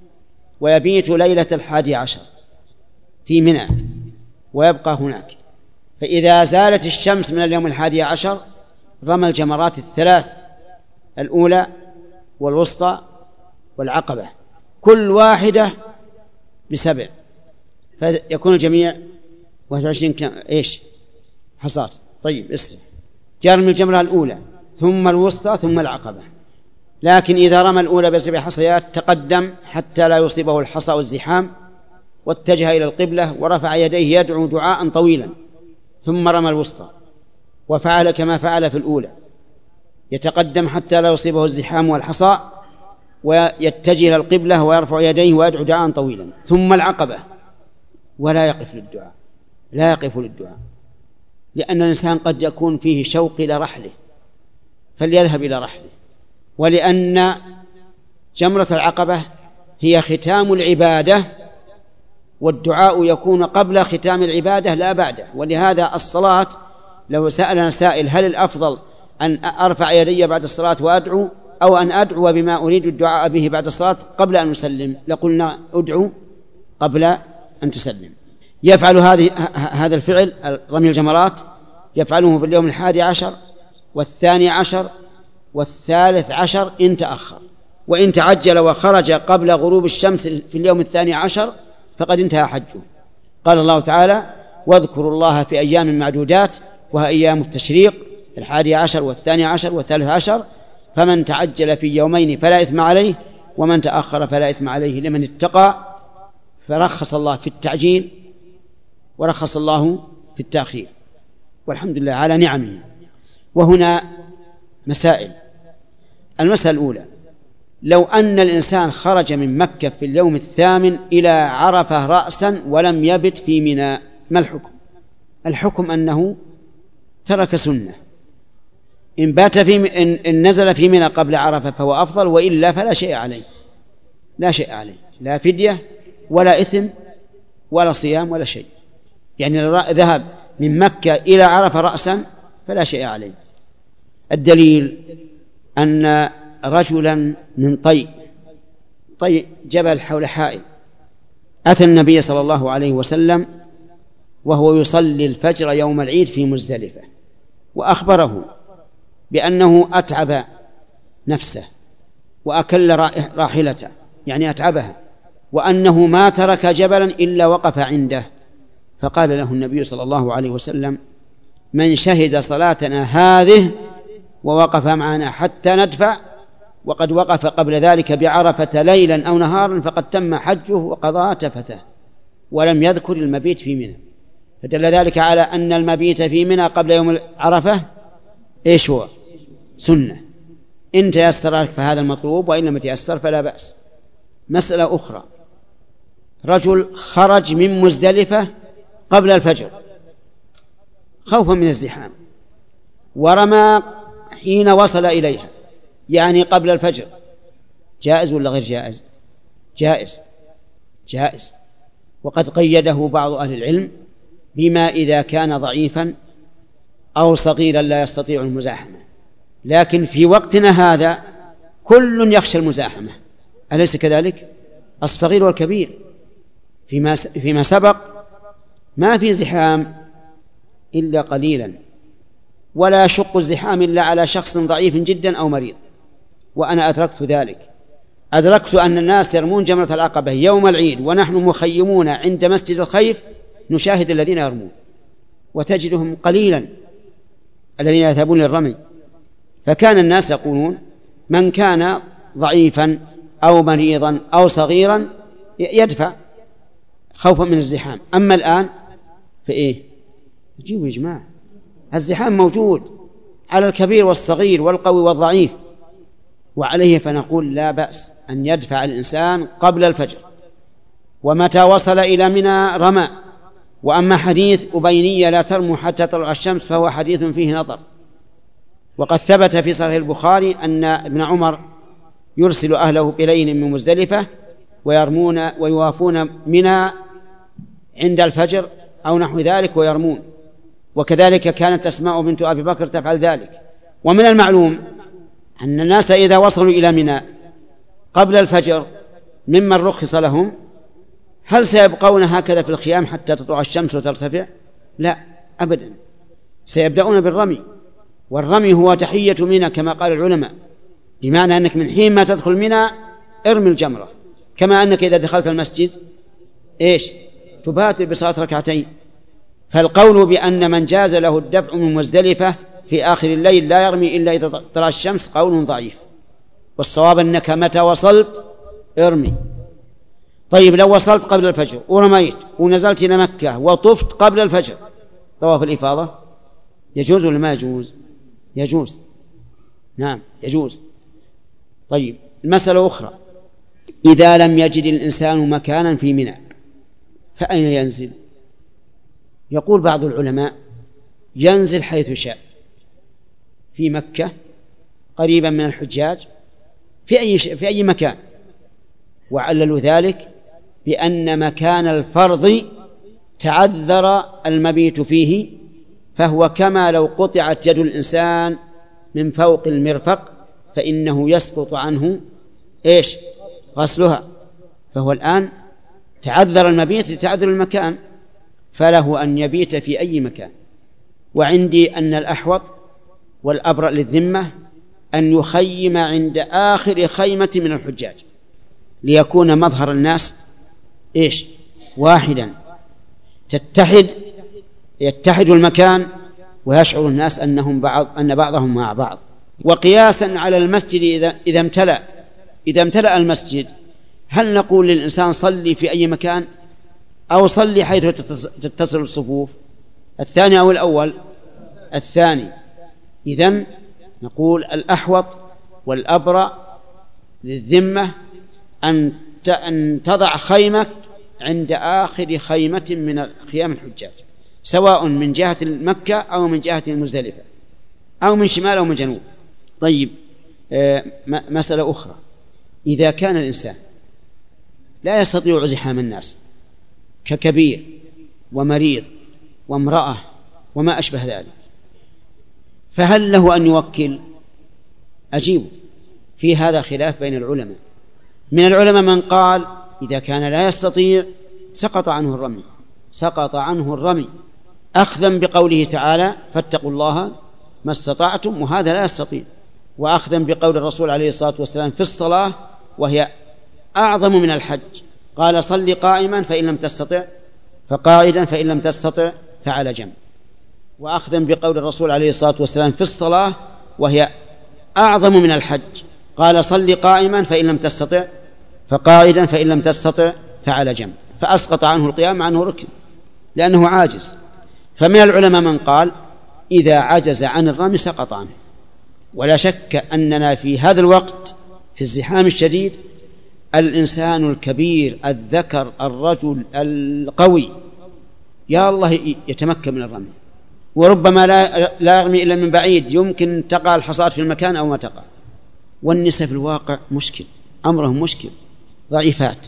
[SPEAKER 2] ويبيت ليلة 11 في منى ويبقى هناك، فإذا زالت الشمس من اليوم 11 رمى الجمرات 3، الأولى والوسطى والعقبة، كل واحدة ب7، فيكون الجميع 21 إيش حصات. طيب اسرع، يرمي الجمرة الأولى ثم الوسطى ثم العقبة، لكن إذا رمى الأولى ب7 حصيات تقدم حتى لا يصيبه الحصى والزحام واتجه إلى القبلة ورفع يديه يدعو دعاء طويلا، ثم رمى الوسطى وفعل كما فعل في الأولى، يتقدم حتى لا يصيبه الزحام والحصى ويتجه إلى القبلة ويرفع يديه ويدعو دعاء طويلا، ثم العقبة ولا يقف للدعاء، لا يقف للدعاء، لأن الإنسان قد يكون فيه شوق إلى رحله فليذهب إلى رحله، ولأن جمرة العقبة هي ختام العبادة، والدعاء يكون قبل ختام العبادة لا بعده. ولهذا الصلاة، لو سألنا سائل هل الأفضل أن أرفع يدي بعد الصلاة وأدعو أو أن أدعو بما أريد الدعاء به بعد الصلاة قبل أن أسلم، لقلنا أدعو قبل أن تسلم. يفعل هذا الفعل رمي الجمرات يفعله في اليوم 11 و12 و13 إن تأخر، وإن تعجل وخرج قبل غروب الشمس في اليوم 12 فقد انتهى حجه. قال الله تعالى: واذكروا الله في أيام معدودات، وهي أيام التشريق 11 و12 و13، فمن تعجل في يومين فلا إثم عليه، ومن تأخر فلا إثم عليه لمن اتقى. فرخص الله في التعجيل ورخص الله في التأخير، والحمد لله على نعمه. وهنا مسائل. المسألة الأولى: لو أن الإنسان خرج من مكة في اليوم 8 إلى عرفة رأسا ولم يبت في منى، ما الحكم؟ الحكم أنه ترك سنة. إن بات إن نزل في منى قبل عرفة فهو أفضل، وإلا فلا شيء عليه، لا شيء عليه، لا فدية ولا إثم ولا صيام ولا شيء. يعني لو ذهب من مكة إلى عرفة رأسا فلا شيء عليه. الدليل أن رجلا من طي جبل حول حائل أتى النبي صلى الله عليه وسلم وهو يصلي الفجر يوم العيد في مزدلفة، وأخبره بأنه أتعب نفسه وأكل راحلته، يعني أتعبها، وأنه ما ترك جبلا إلا وقف عنده. فقال له النبي صلى الله عليه وسلم: من شهد صلاتنا هذه ووقف معنا حتى ندفع، وقد وقف قبل ذلك بعرفة ليلا أو نهارا، فقد تم حجه وقضى تفته، ولم يذكر المبيت في منى. فدل ذلك على أن المبيت في منى قبل يوم عرفة إيش هو؟ سنة. إن تيسر لك فهذا المطلوب، وإن لم يتيسر فلا بأس. مسألة أخرى: رجل خرج من مزدلفة قبل الفجر خوفا من الزحام، ورمى حين وصل إليها، يعني قبل الفجر، جائز ولا غير جائز؟ جائز، جائز. وقد قيده بعض أهل العلم بما إذا كان ضعيفا أو صغيرا لا يستطيع المزاحمة. لكن في وقتنا هذا كل يخشى المزاحمة، أليس كذلك؟ الصغير والكبير. فيما سبق ما في زحام إلا قليلا، ولا يشق الزحام إلا على شخص ضعيف جدا أو مريض. وأنا أدركت ذلك، أدركت أن الناس يرمون جمرة العقبة يوم العيد ونحن مخيمون عند مسجد الخيف نشاهد الذين يرمون، وتجدهم قليلا الذين يذهبون للرمي. فكان الناس يقولون من كان ضعيفا أو مريضا أو صغيرا يدفع خوفا من الزحام. أما الآن فإيه؟ جيبوا يا جماعة، الزحام موجود على الكبير والصغير والقوي والضعيف، وعليه فنقول لا بأس أن يدفع الإنسان قبل الفجر، ومتى وصل إلى منى رمى. وأما حديث أبينية لا ترموا حتى تطلع الشمس فهو حديث فيه نظر. وقد ثبت في صحيح البخاري أن ابن عمر يرسل أهله بليل من مزدلفة ويرمون ويوافون منى عند الفجر أو نحو ذلك ويرمون. وكذلك كانت أسماء بنت أبي بكر تفعل ذلك. ومن المعلوم أن الناس إذا وصلوا إلى منى قبل الفجر ممن رخص لهم، هل سيبقون هكذا في الخيام حتى تطلع الشمس وترتفع؟ لا أبدا، سيبدأون بالرمي، والرمي هو تحية منى كما قال العلماء، بمعنى أنك من حين ما تدخل منى ارمي الجمرة، كما أنك إذا دخلت المسجد إيش؟ تباتر بصلاة ركعتين. فالقول بأن من جاز له الدفع من مزدلفة في آخر الليل لا يرمي إلا إذا طلع الشمس قول ضعيف، والصواب أنك متى وصلت ارمي. طيب لو وصلت قبل الفجر ورميت ونزلت إلى مكة وطفت قبل الفجر، طواف الإفاضة يجوز ولا ما يجوز؟ يجوز، نعم يجوز. طيب المسألة أخرى: إذا لم يجد الإنسان مكانا في منى فأين ينزل؟ يقول بعض العلماء ينزل حيث شاء، في مكة قريبا من الحجاج، في أي مكان، وعللوا ذلك بأن مكان الفرض تعذر المبيت فيه، فهو كما لو قطعت يد الإنسان من فوق المرفق فإنه يسقط عنه غسلها، فهو الآن تعذر المبيت لتعذر المكان، فله أن يبيت في أي مكان. وعندي أن الأحوط والأبرأ للذمة أن يخيم عند آخر خيمة من الحجاج، ليكون مظهر الناس واحدا، يتحد المكان ويشعر الناس أن بعضهم مع بعض. وقياسا على المسجد إذا امتلأ المسجد، هل نقول للإنسان صلي في أي مكان أو صلي حيث تتصل الصفوف؟ الثاني أو الأول؟ الثاني. إذن نقول الأحوط والأبرأ للذمة أن تضع خيمك عند آخر خيمة من خيام الحجاج، سواء من جهة مكة أو من جهة المزدلفة أو من شمال أو من جنوب. طيب، مسألة أخرى، إذا كان الإنسان لا يستطيع زحام الناس ككبير ومريض وامرأة وما أشبه ذلك، فهل له أن يوكل؟ أجيب، في هذا خلاف بين العلماء. من العلماء من قال إذا كان لا يستطيع سقط عنه الرمي أخذا بقوله تعالى فاتقوا الله ما استطعتم، وهذا لا يستطيع، وأخذا بقول الرسول عليه الصلاة والسلام في الصلاة وهي أعظم من الحج، قال صل قائما فإن لم تستطع فقاعدا فإن لم تستطع فعلى جنب، وأخذا بقول الرسول عليه الصلاة والسلام في الصلاة وهي أعظم من الحج، قال صل قائما فإن لم تستطع فقاعدا فإن لم تستطع فعلى جنب، فأسقط عنه القيام عنه ركن لأنه عاجز. فمن العلماء من قال إذا عجز عن الرمي سقط عنه. ولا شك أننا في هذا الوقت في الزحام الشديد الإنسان الكبير الذكر الرجل القوي يا الله يتمكن من الرمي، وربما لا يرمي إلا من بعيد، يمكن تقع الحصاد في المكان أو ما تقع. والنساء في الواقع مشكل، أمرهم مشكل، ضعيفات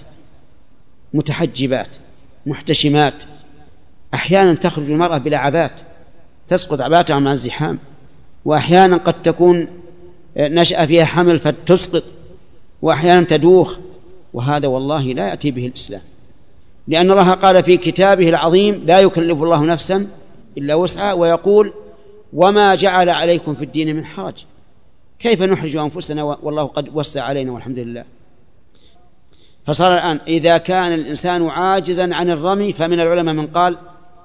[SPEAKER 2] متحجبات محتشمات، أحيانا تخرج المرأة بلا عبات تسقط عباتها مع الزحام، وأحيانا قد تكون نشأ فيها حمل فتسقط، وأحيانا تدوخ، وهذا والله لا يأتي به الإسلام، لأن الله قال في كتابه العظيم لا يكلف الله نفسا إلا وسعها، ويقول وما جعل عليكم في الدين من حرج، كيف نحرج أنفسنا والله قد وسع علينا والحمد لله. فصار الآن إذا كان الإنسان عاجزا عن الرمي فمن العلماء من قال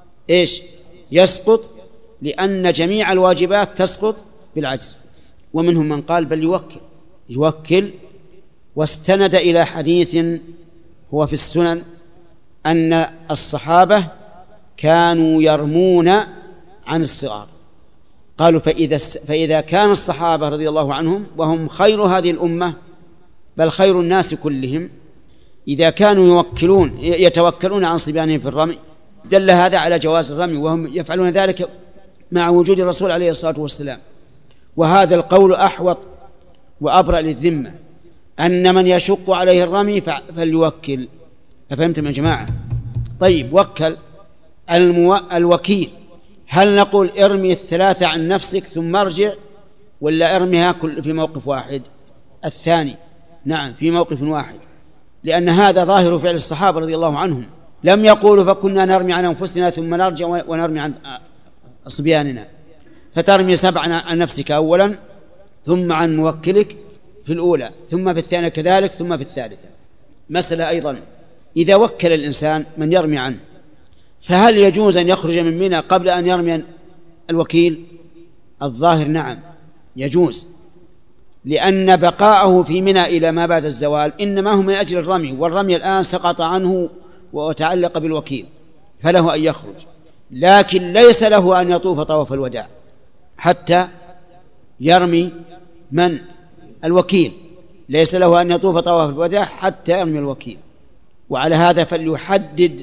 [SPEAKER 2] يسقط، لأن جميع الواجبات تسقط بالعجز، ومنهم من قال بل يوكل واستند إلى حديث هو في السنن أن الصحابة كانوا يرمون عن الصغار، قالوا فإذا كان الصحابة رضي الله عنهم وهم خير هذه الأمة بل خير الناس كلهم إذا كانوا يتوكلون عن صبيانهم في الرمي دل هذا على جواز الرمي، وهم يفعلون ذلك مع وجود الرسول عليه الصلاة والسلام. وهذا القول أحوط وأبرأ للذمة، أن من يشق عليه الرمي فليوكل. أفهمتم يا جماعة؟ طيب، وكل الوكيل، هل نقول ارمي 3 عن نفسك ثم ارجع، ولا ارميها في موقف واحد؟ الثاني، نعم، في موقف واحد، لأن هذا ظاهر فعل الصحابة رضي الله عنهم، لم يقولوا فكنا نرمي عن أنفسنا ثم نرجع ونرمي عن صبياننا، فترمي 7 عن نفسك أولا ثم عن موكلك في الأولى ثم في الثانية كذلك ثم في الثالثة. مسألة أيضا، إذا وكل الإنسان من يرمي عنه فهل يجوز أن يخرج من منى قبل أن يرمي الوكيل؟ الظاهر نعم يجوز، لأن بقاءه في منى إلى ما بعد الزوال إنما هو من أجل الرمي، والرمي الآن سقط عنه وتعلق بالوكيل، فله أن يخرج، لكن ليس له أن يطوف طواف الوداع حتى يرمي من؟ الوكيل، ليس له أن يطوف طواف الوداع حتى يرمي الوكيل. وعلى هذا فليحدد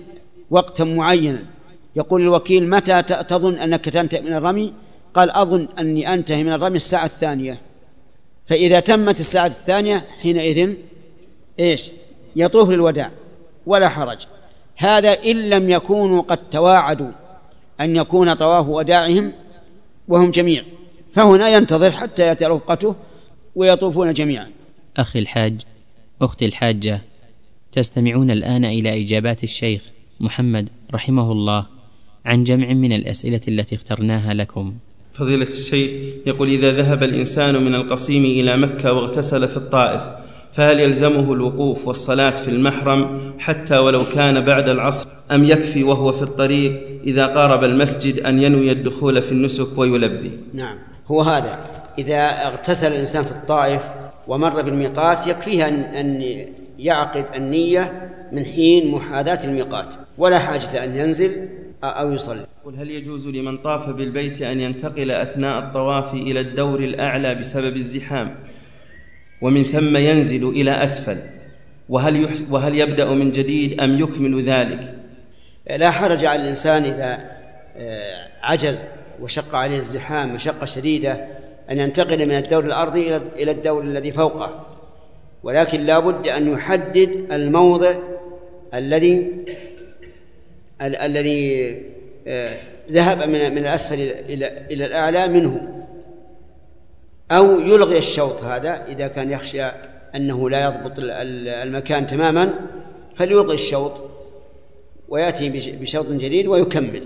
[SPEAKER 2] وقتا معينا. يقول الوكيل: متى تظن أنك تنتهي من الرمي؟ قال: أظن أني أنتهي من الرمي الساعة 2. فإذا تمت الساعة 2 حينئذ يطوف للوداع ولا حرج. هذا إن لم يكونوا قد تواعدوا أن يكون طواف وداعهم وهم جميع، فهنا ينتظر حتى يأتي رفقته ويطوفون جميعا.
[SPEAKER 4] أخي الحاج، أختي الحاجة، تستمعون الآن إلى إجابات الشيخ محمد رحمه الله عن جمع من الأسئلة التي اخترناها لكم.
[SPEAKER 5] فضيلة الشيخ يقول: إذا ذهب الإنسان من القصيم إلى مكة واغتسل في الطائف، فهل يلزمه الوقوف والصلاة في المحرم حتى ولو كان بعد العصر، أم يكفي وهو في الطريق إذا قارب المسجد أن ينوي الدخول في النسك ويلبي؟
[SPEAKER 2] نعم، هو هذا. إذا اغتسل الإنسان في الطائف ومر بالميقات يكفيه أن يعقد النية من حين محاذاة الميقات، ولا حاجة أن ينزل أو يصلي.
[SPEAKER 5] هل يجوز لمن طاف بالبيت أن ينتقل أثناء الطواف إلى الدور الأعلى بسبب الزحام ومن ثم ينزل إلى أسفل، وهل يبدأ من جديد أم يكمل ذلك؟
[SPEAKER 2] لا حرج على الإنسان إذا عجز وشق عليه الزحام مشقة شديدة أن ينتقل من الدور الأرضي إلى الدور الذي فوقه، ولكن لا بد أن يحدد الموضع الذي ذهب من الأسفل إلى الأعلى منه، أو يلغي الشوط هذا إذا كان يخشى أنه لا يضبط المكان تماما، فليلغي الشوط ويأتي بشوط جديد ويكمل.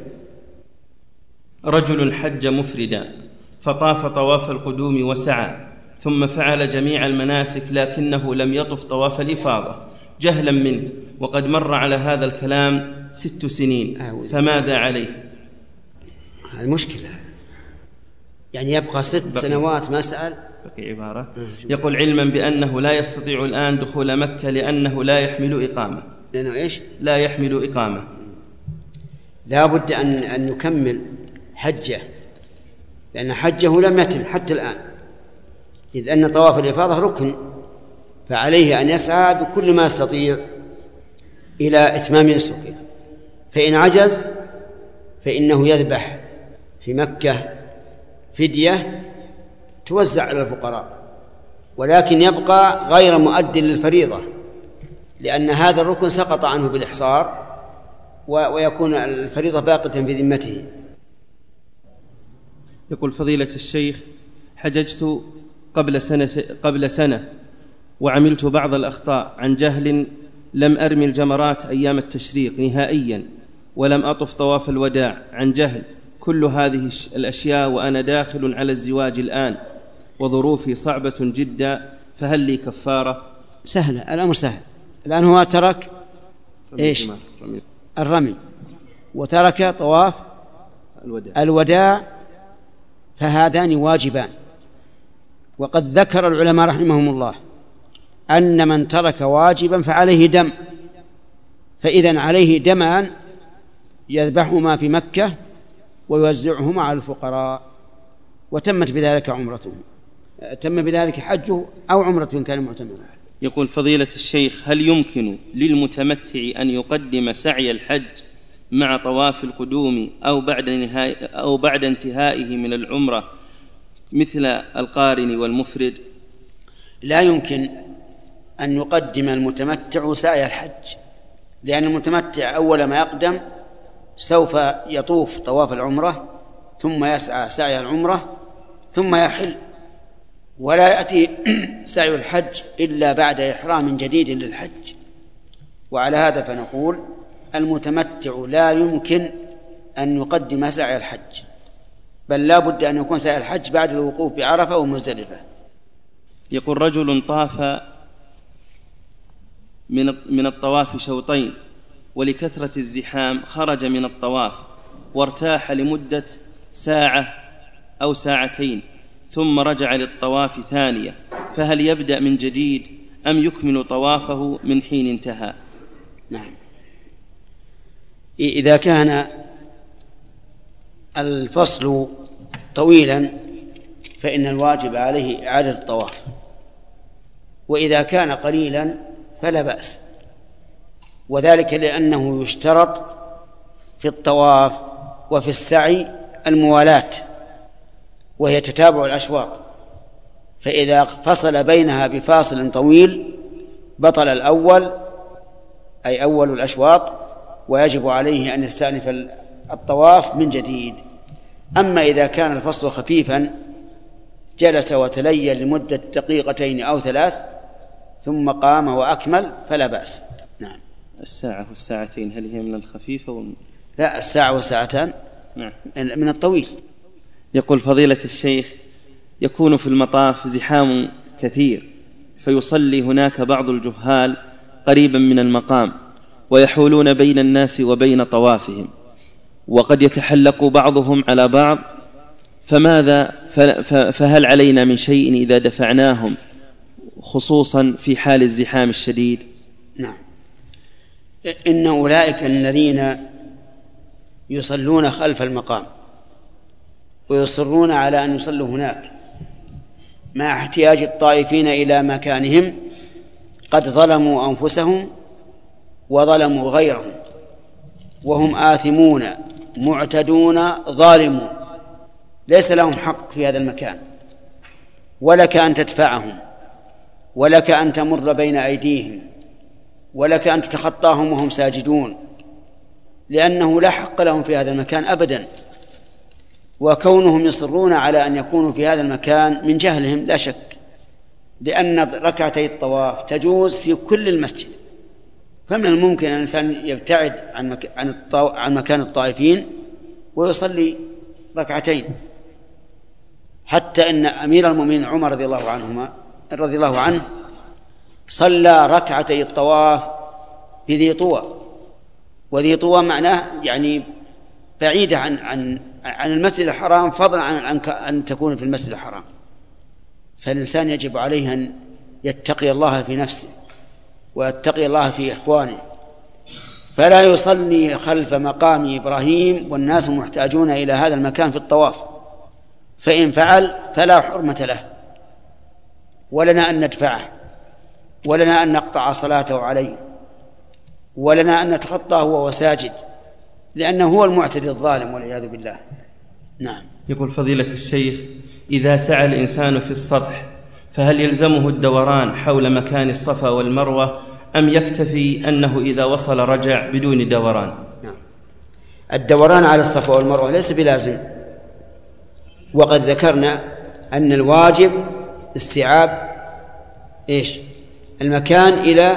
[SPEAKER 5] رجل حج مفردا فطاف طواف القدوم وسعى، ثم فعل جميع المناسك لكنه لم يطف طواف الإفاضة جهلا منه، وقد مر على هذا الكلام 6 سنين، فماذا عليه؟
[SPEAKER 2] هذه مشكلة، يعني يبقى 6 سنوات ما سأل.
[SPEAKER 5] بقي عبارة يقول: علما بأنه لا يستطيع الآن دخول مكة لأنه لا يحمل إقامة.
[SPEAKER 2] لأنه
[SPEAKER 5] لا يحمل إقامة.
[SPEAKER 2] لا بد أن يكمل حجه، لأن حجه لم يتم حتى الآن، إذ أن طواف الإفاضة ركن، فعليه أن يسعى بكل ما يستطيع إلى إتمام نسكه. فإن عجز فإنه يذبح في مكة فدية توزع على الفقراء، ولكن يبقى غير مؤد للفريضة، لأن هذا الركن سقط عنه بالإحصار، ويكون الفريضة باقية في ذمته.
[SPEAKER 5] يقول: فضيلة الشيخ، حججت قبل سنة وعملت بعض الأخطاء عن جهل، لم أرمي الجمرات أيام التشريق نهائيا، ولم أطف طواف الوداع عن جهل. كل هذه الأشياء وأنا داخل على الزواج الآن وظروفي صعبة جدا، فهل لي كفارة؟
[SPEAKER 2] سهلة، الأمر سهل. الآن هو ترك الرمي وترك طواف الوداع، فهذان واجبان. وقد ذكر العلماء رحمهم الله أن من ترك واجبا فعليه دم، فإذن عليه دمان يذبحهما في مكة ويوزعهما على الفقراء، وتمت بذلك عمرته، تم بذلك حجه أو عمرته كان معتمرا.
[SPEAKER 5] يقول: فضيلة الشيخ، هل يمكن للمتمتع أن يقدم سعي الحج مع طواف القدوم أو بعد انتهائه من العمرة مثل القارن والمفرد؟
[SPEAKER 2] لا يمكن أن يقدم المتمتع سعي الحج، لأن المتمتع أول ما يقدم سوف يطوف طواف العمرة، ثم يسعى سعي العمرة، ثم يحل، ولا يأتي سعي الحج إلا بعد إحرام جديد للحج. وعلى هذا فنقول المتمتع لا يمكن أن يقدم سعي الحج، بل لا بد أن يكون سعي الحج بعد الوقوف بعرفة ومزدلفة.
[SPEAKER 5] يقول: رجل طاف من الطواف شوطين، ولكثرة الزحام خرج من الطواف وارتاح لمدة ساعة أو ساعتين، ثم رجع للطواف ثانية، فهل يبدأ من جديد أم يكمل طوافه من حين انتهى؟
[SPEAKER 2] نعم، إذا كان الفصل طويلا فإن الواجب عليه إعادة الطواف، وإذا كان قليلا فلا بأس، وذلك لأنه يشترط في الطواف وفي السعي الموالاة، وهي تتابع الأشواط، فإذا فصل بينها بفاصل طويل بطل الأول أي أول الأشواط، ويجب عليه أن يستأنف الطواف من جديد. أما إذا كان الفصل خفيفا جلس وتليل لمدة دقيقتين أو 3 ثم قام وأكمل فلا بأس. نعم.
[SPEAKER 5] الساعة والساعتين هل هي من الخفيفة
[SPEAKER 2] لا، الساعة والساعتان
[SPEAKER 5] نعم.
[SPEAKER 2] من الطويل.
[SPEAKER 5] يقول فضيلة الشيخ: يكون في المطاف زحام كثير، فيصلي هناك بعض الجهال قريبا من المقام ويحولون بين الناس وبين طوافهم، وقد يتحلق بعضهم على بعض، فهل علينا من شيء إذا دفعناهم خصوصا في حال الزحام الشديد؟
[SPEAKER 2] نعم، إن أولئك الذين يصلون خلف المقام ويصرون على أن يصلوا هناك مع احتياج الطائفين إلى مكانهم قد ظلموا أنفسهم وظلموا غيرهم، وهم آثمون معتدون ظالمون، ليس لهم حق في هذا المكان، ولك أن تدفعهم، ولك أن تمر بين أيديهم، ولك أن تتخطاهم وهم ساجدون، لأنه لا حق لهم في هذا المكان أبدا. وكونهم يصرون على أن يكونوا في هذا المكان من جهلهم لا شك، لأن ركعتي الطواف تجوز في كل المسجد، فمن الممكن أن الإنسان يبتعد عن مكان الطائفين ويصلي ركعتين. حتى إن أمير المؤمنين عمر رضي الله عنه صلى ركعتي الطواف بذي طوى، وذي طوى معناه يعني بعيدة عن المسجد الحرام، فضلا عن أن تكون في المسجد الحرام. فالإنسان يجب عليه أن يتقي الله في نفسه ويتقي الله في إخوانه، فلا يصلي خلف مقام إبراهيم والناس محتاجون إلى هذا المكان في الطواف، فإن فعل فلا حرمة له، ولنا أن ندفعه، ولنا أن نقطع صلاته عليه، ولنا أن نتخطاه وهو ساجد، لأنه هو المعتدي الظالم والعياذ بالله. نعم.
[SPEAKER 5] يقول فضيلة الشيخ: إذا سعى الإنسان في السطح فهل يلزمه الدوران حول مكان الصفا والمروة، أم يكتفي أنه إذا وصل رجع بدون دوران؟
[SPEAKER 2] نعم. الدوران على الصفا والمروة ليس بلازم، وقد ذكرنا أن الواجب استيعاب المكان إلى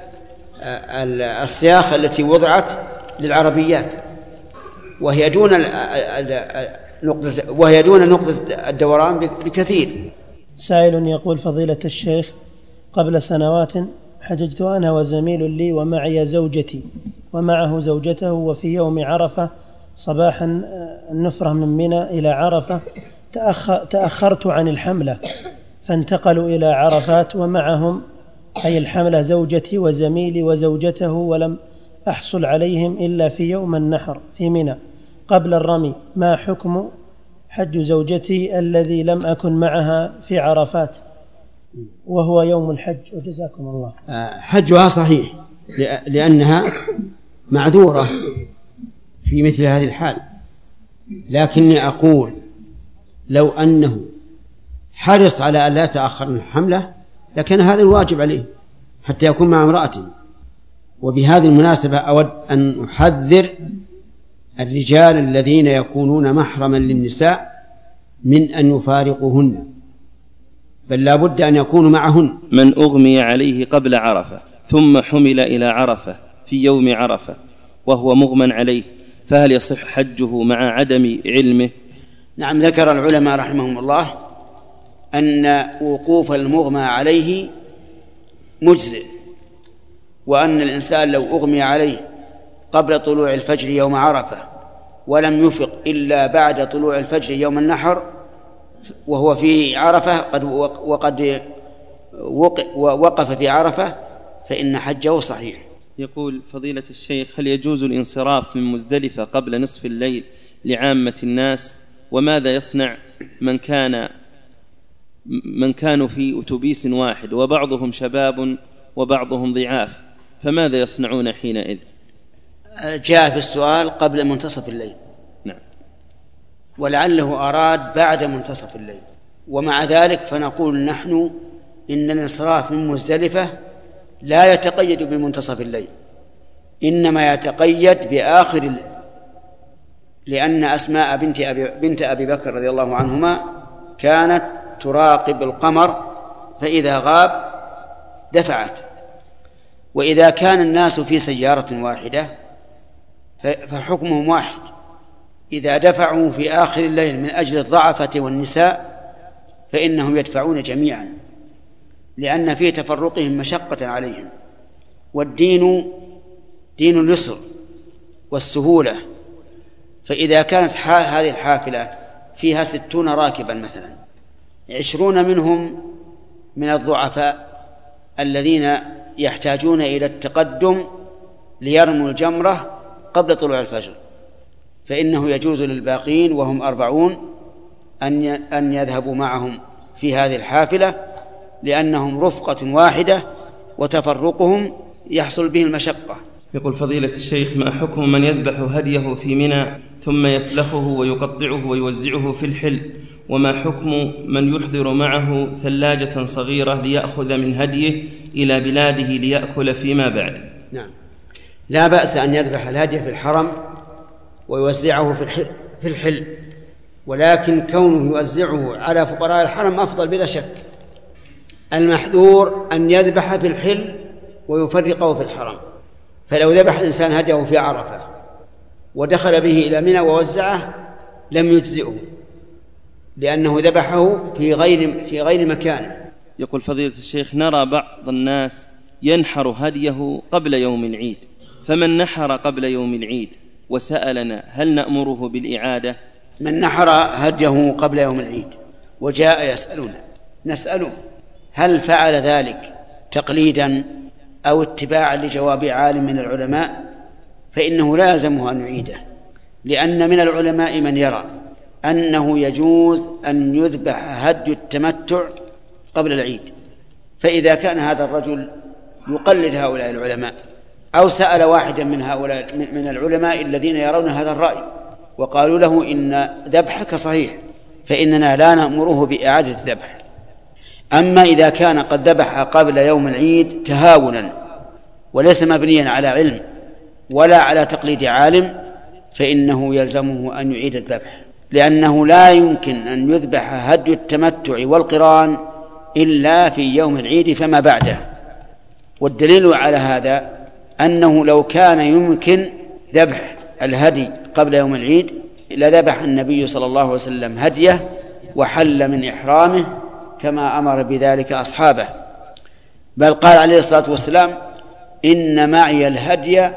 [SPEAKER 2] السياخ التي وضعت للعربيات، وهي دون نقطة الدوران بكثير.
[SPEAKER 6] سائل يقول: فضيلة الشيخ، قبل سنوات حججت أنا وزميل لي ومعي زوجتي ومعه زوجته، وفي يوم عرفة صباحا النفرة من منى إلى عرفة تأخرت عن الحملة، فانتقلوا إلى عرفات ومعهم أي الحملة زوجتي وزميلي وزوجته، ولم أحصل عليهم إلا في يوم النحر في منى قبل الرمي. ما حكم حج زوجتي الذي لم أكن معها في عرفات وهو يوم الحج؟ وجزاكم الله.
[SPEAKER 2] حجها صحيح لأنها معذورة في مثل هذه الحال، لكني أقول لو أنه حرص على أن لا يتأخر من الحملة لكن هذا الواجب عليه حتى يكون مع امرأته. وبهذه المناسبة أود أن أحذر الرجال الذين يكونون محرما للنساء من أن يفارقوهن، بل لا بد أن يكونوا معهن.
[SPEAKER 5] من أغمي عليه قبل عرفة ثم حمل إلى عرفة في يوم عرفة وهو مغمى عليه، فهل يصح حجه مع عدم علمه؟
[SPEAKER 2] نعم، ذكر العلماء رحمهم الله أن وقوف المغمى عليه مجزئ، وأن الإنسان لو أغمي عليه قبل طلوع الفجر يوم عرفة ولم يفق إلا بعد طلوع الفجر يوم النحر وهو في عرفة وقد وقف في عرفة فإن حجه صحيح.
[SPEAKER 5] يقول فضيلة الشيخ: هل يجوز الانصراف من مزدلفة قبل نصف الليل لعامة الناس؟ وماذا يصنع من كانوا في أتوبيس واحد وبعضهم شباب وبعضهم ضعاف، فماذا يصنعون حينئذ؟
[SPEAKER 2] جاء في السؤال قبل منتصف الليل،
[SPEAKER 5] نعم،
[SPEAKER 2] ولعله أراد بعد منتصف الليل. ومع ذلك فنقول نحن إن الانصراف من مزدلفة لا يتقيد بمنتصف الليل، إنما يتقيد بآخر الليل، لأن أسماء بنت أبي بكر رضي الله عنهما كانت تراقب القمر فإذا غاب دفعت. وإذا كان الناس في سيارة واحدة فحكمهم واحد، إذا دفعوا في آخر الليل من أجل الضعفة والنساء فإنهم يدفعون جميعا، لأن في تفرقهم مشقة عليهم، والدين دين اليسر والسهولة. فإذا كانت هذه الحافلة فيها 60 راكبا مثلا، 20 منهم من الضعفاء الذين يحتاجون إلى التقدم ليرموا الجمرة قبل طلوع الفجر، فإنه يجوز للباقين وهم 40 أن يذهبوا معهم في هذه الحافلة، لأنهم رفقة واحدة وتفرقهم يحصل به المشقة.
[SPEAKER 5] يقول فضيلة الشيخ: ما حكم من يذبح هديه في منى ثم يسلخه ويقطعه ويوزعه في الحل؟ وما حكم من يحضر معه ثلاجة صغيرة ليأخذ من هديه إلى بلاده ليأكل فيما بعد؟
[SPEAKER 2] نعم، لا بأس أن يذبح الهدي في الحرم ويوزعه في الحل، ولكن كونه يوزعه على فقراء الحرم أفضل بلا شك. المحذور أن يذبح في الحل ويفرقه في الحرم. فلو ذبح الإنسان هديه في عرفة ودخل به إلى منى ووزعه لم يجزئه، لأنه ذبحه في غير مكانه.
[SPEAKER 5] يقول فضيلة الشيخ: نرى بعض الناس ينحر هديه قبل يوم العيد، فمن نحر قبل يوم العيد وسألنا هل نأمره بالإعادة؟
[SPEAKER 2] من نحر هديه قبل يوم العيد وجاء يسألنا نسأله هل فعل ذلك تقليدا أو اتباعا لجواب عالم من العلماء، فإنه لا يلزمه أن يعيده، لأن من العلماء من يرى أنه يجوز أن يذبح هدي التمتع قبل العيد. فإذا كان هذا الرجل يقلد هؤلاء العلماء أو سأل واحدا من هؤلاء من العلماء الذين يرون هذا الرأي وقالوا له إن ذبحك صحيح، فإننا لا نأمره بإعادة الذبح. أما إذا كان قد ذبح قبل يوم العيد تهاونا وليس مبنيا على علم ولا على تقليد عالم فإنه يلزمه أن يعيد الذبح، لأنه لا يمكن أن يذبح هدي التمتع والقران إلا في يوم العيد فما بعده. والدليل على هذا أنه لو كان يمكن ذبح الهدي قبل يوم العيد لذبح النبي صلى الله عليه وسلم هديه وحل من إحرامه كما أمر بذلك أصحابه، بل قال عليه الصلاة والسلام: إن معي الهدي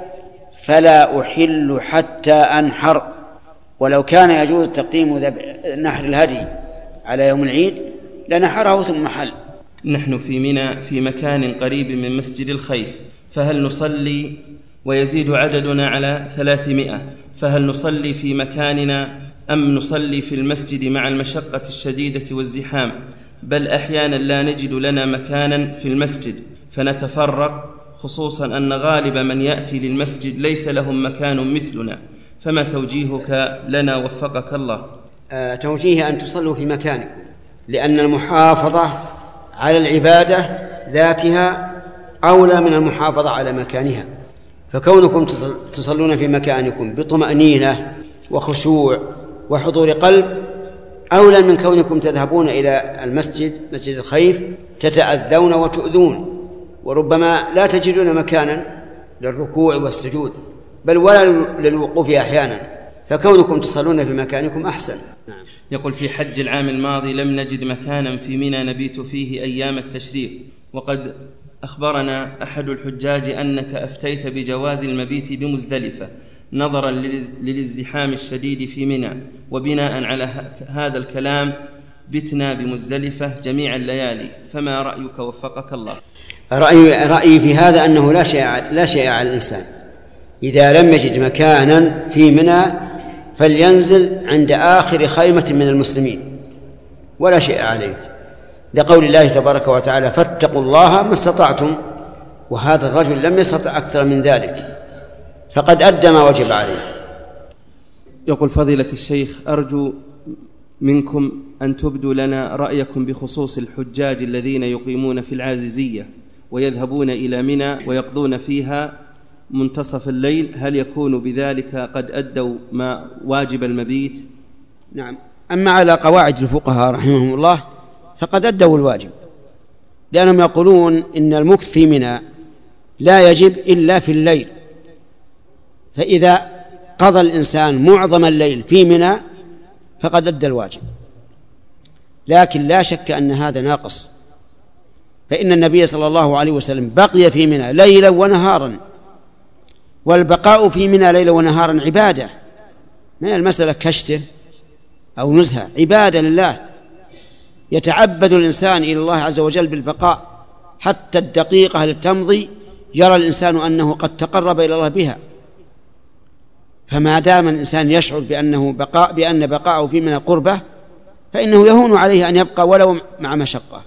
[SPEAKER 2] فلا أحل حتى أنحر. ولو كان يجوز تقديم نحر الهدي على يوم العيد لنحره ثم حل.
[SPEAKER 5] نحن في منى في مكان قريب من مسجد الخيف، فهل نصلي ويزيد عددنا على 300، فهل نصلي في مكاننا أم نصلي في المسجد مع المشقة الشديدة والزحام؟ بل أحيانا لا نجد لنا مكانا في المسجد فنتفرق، خصوصا أن غالب من يأتي للمسجد ليس لهم مكان مثلنا، فما توجيهك لنا وفقك الله؟
[SPEAKER 2] توجيه أن تصلوا في مكانكم، لأن المحافظة على العبادة ذاتها أولى من المحافظة على مكانها. فكونكم تصلون في مكانكم بطمأنينة وخشوع وحضور قلب أولى من كونكم تذهبون إلى المسجد مسجد الخيف تتأذون وتؤذون، وربما لا تجدون مكانا للركوع والسجود بل ولا للوقوف أحيانا، فكونكم تصلون في مكانكم أحسن.
[SPEAKER 5] يقول: في حج العام الماضي لم نجد مكانا في منى نبيت فيه أيام التشريق، وقد أخبرنا أحد الحجاج أنك أفتيت بجواز المبيت بمزدلفة نظرا للازدحام الشديد في منى، وبناء على هذا الكلام بتنا بمزدلفة جميع الليالي، فما رأيك وفقك الله؟
[SPEAKER 2] رأيي في هذا أنه لا شيء على الإنسان إذا لم يجد مكانا في منى فلينزل عند آخر خيمة من المسلمين ولا شيء عليه، لقول الله تبارك وتعالى: فاتقوا الله ما استطعتم، وهذا الرجل لم يستطع أكثر من ذلك، فقد أدى ما وجب عليه.
[SPEAKER 5] يقول فضيلة الشيخ: أرجو منكم أن تبدوا لنا رأيكم بخصوص الحجاج الذين يقيمون في العاززية ويذهبون إلى منى ويقضون فيها منتصف الليل، هل يكون بذلك قد أدوا ما واجب المبيت؟
[SPEAKER 2] نعم. أما على قواعد الفقهاء رحمهم الله فقد أدوا الواجب، لأنهم يقولون إن المكث في منى لا يجب إلا في الليل، فإذا قضى الإنسان معظم الليل في منى فقد أدى الواجب. لكن لا شك أن هذا ناقص، فإن النبي صلى الله عليه وسلم بقي في منى ليلا ونهارا، والبقاء في منى ليلا ونهارا عبادة، ما المسألة كشته أو نزهة، عبادة لله، يتعبد الإنسان إلى الله عز وجل بالبقاء حتى الدقيقة التي تمضي يرى الإنسان أنه قد تقرب إلى الله بها. فما دام الإنسان يشعر بأن بقاءه في منى قربة فإنه يهون عليه أن يبقى ولو مع مشقة.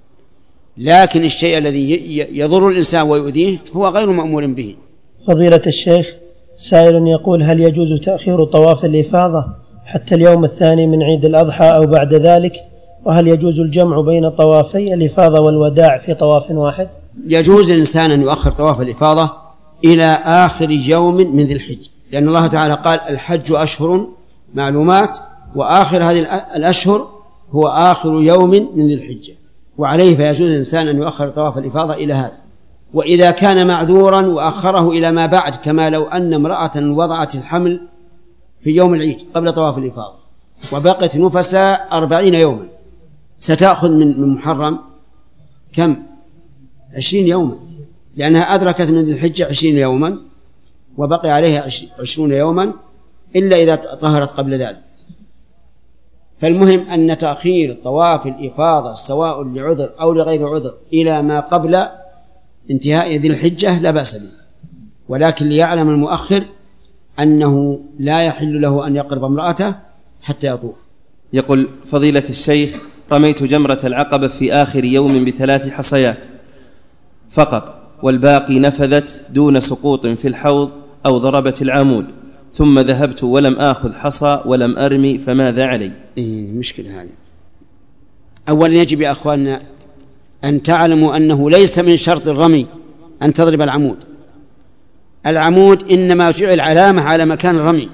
[SPEAKER 2] لكن الشيء الذي يضر الإنسان ويؤذيه هو غير مأمور به.
[SPEAKER 6] فضيلة الشيخ، سائل يقول: هل يجوز تأخير طواف الإفاضة حتى اليوم الثاني من عيد الأضحى أو بعد ذلك؟ وهل يجوز الجمع بين طوافي الإفاضة والوداع في طواف واحد؟
[SPEAKER 2] يجوز للإنسان أن يؤخر طواف الإفاضة إلى آخر يوم من ذي الحجة، لأن الله تعالى قال: الحج أشهر معلومات، وآخر هذه الأشهر هو آخر يوم من ذي الحجة، وعليه فيجوز للإنسان أن يؤخر طواف الإفاضة إلى هذا. وإذا كان معذورا وأخره إلى ما بعد، كما لو أن امرأة وضعت الحمل في يوم العيد قبل طواف الإفاضة وبقت نفسا 40 يوما، ستأخذ من محرم كم؟ 20 يوما، لأنها أدركت من ذي الحجة 20 يوما وبقي عليها 20 يوما إلا إذا طهرت قبل ذلك. فالمهم أن تأخير طواف الإفاضة سواء لعذر أو لغير عذر إلى ما قبل انتهاء ذي الحجة لا بأس به، ولكن ليعلم المؤخر أنه لا يحل له أن يقرب امرأته حتى يطوف.
[SPEAKER 5] يقول فضيلة الشيخ: رميت جمرة العقبة في آخر يوم ب3 حصيات فقط، والباقي نفذت دون سقوط في الحوض أو ضربت العمود، ثم ذهبت ولم آخذ حصى ولم أرمي، فماذا علي؟
[SPEAKER 2] مشكلة هذه. أولا يجب يا أخواننا أن تعلموا أنه ليس من شرط الرمي أن تضرب العمود. العمود إنما جعل علامة على مكان الرمي،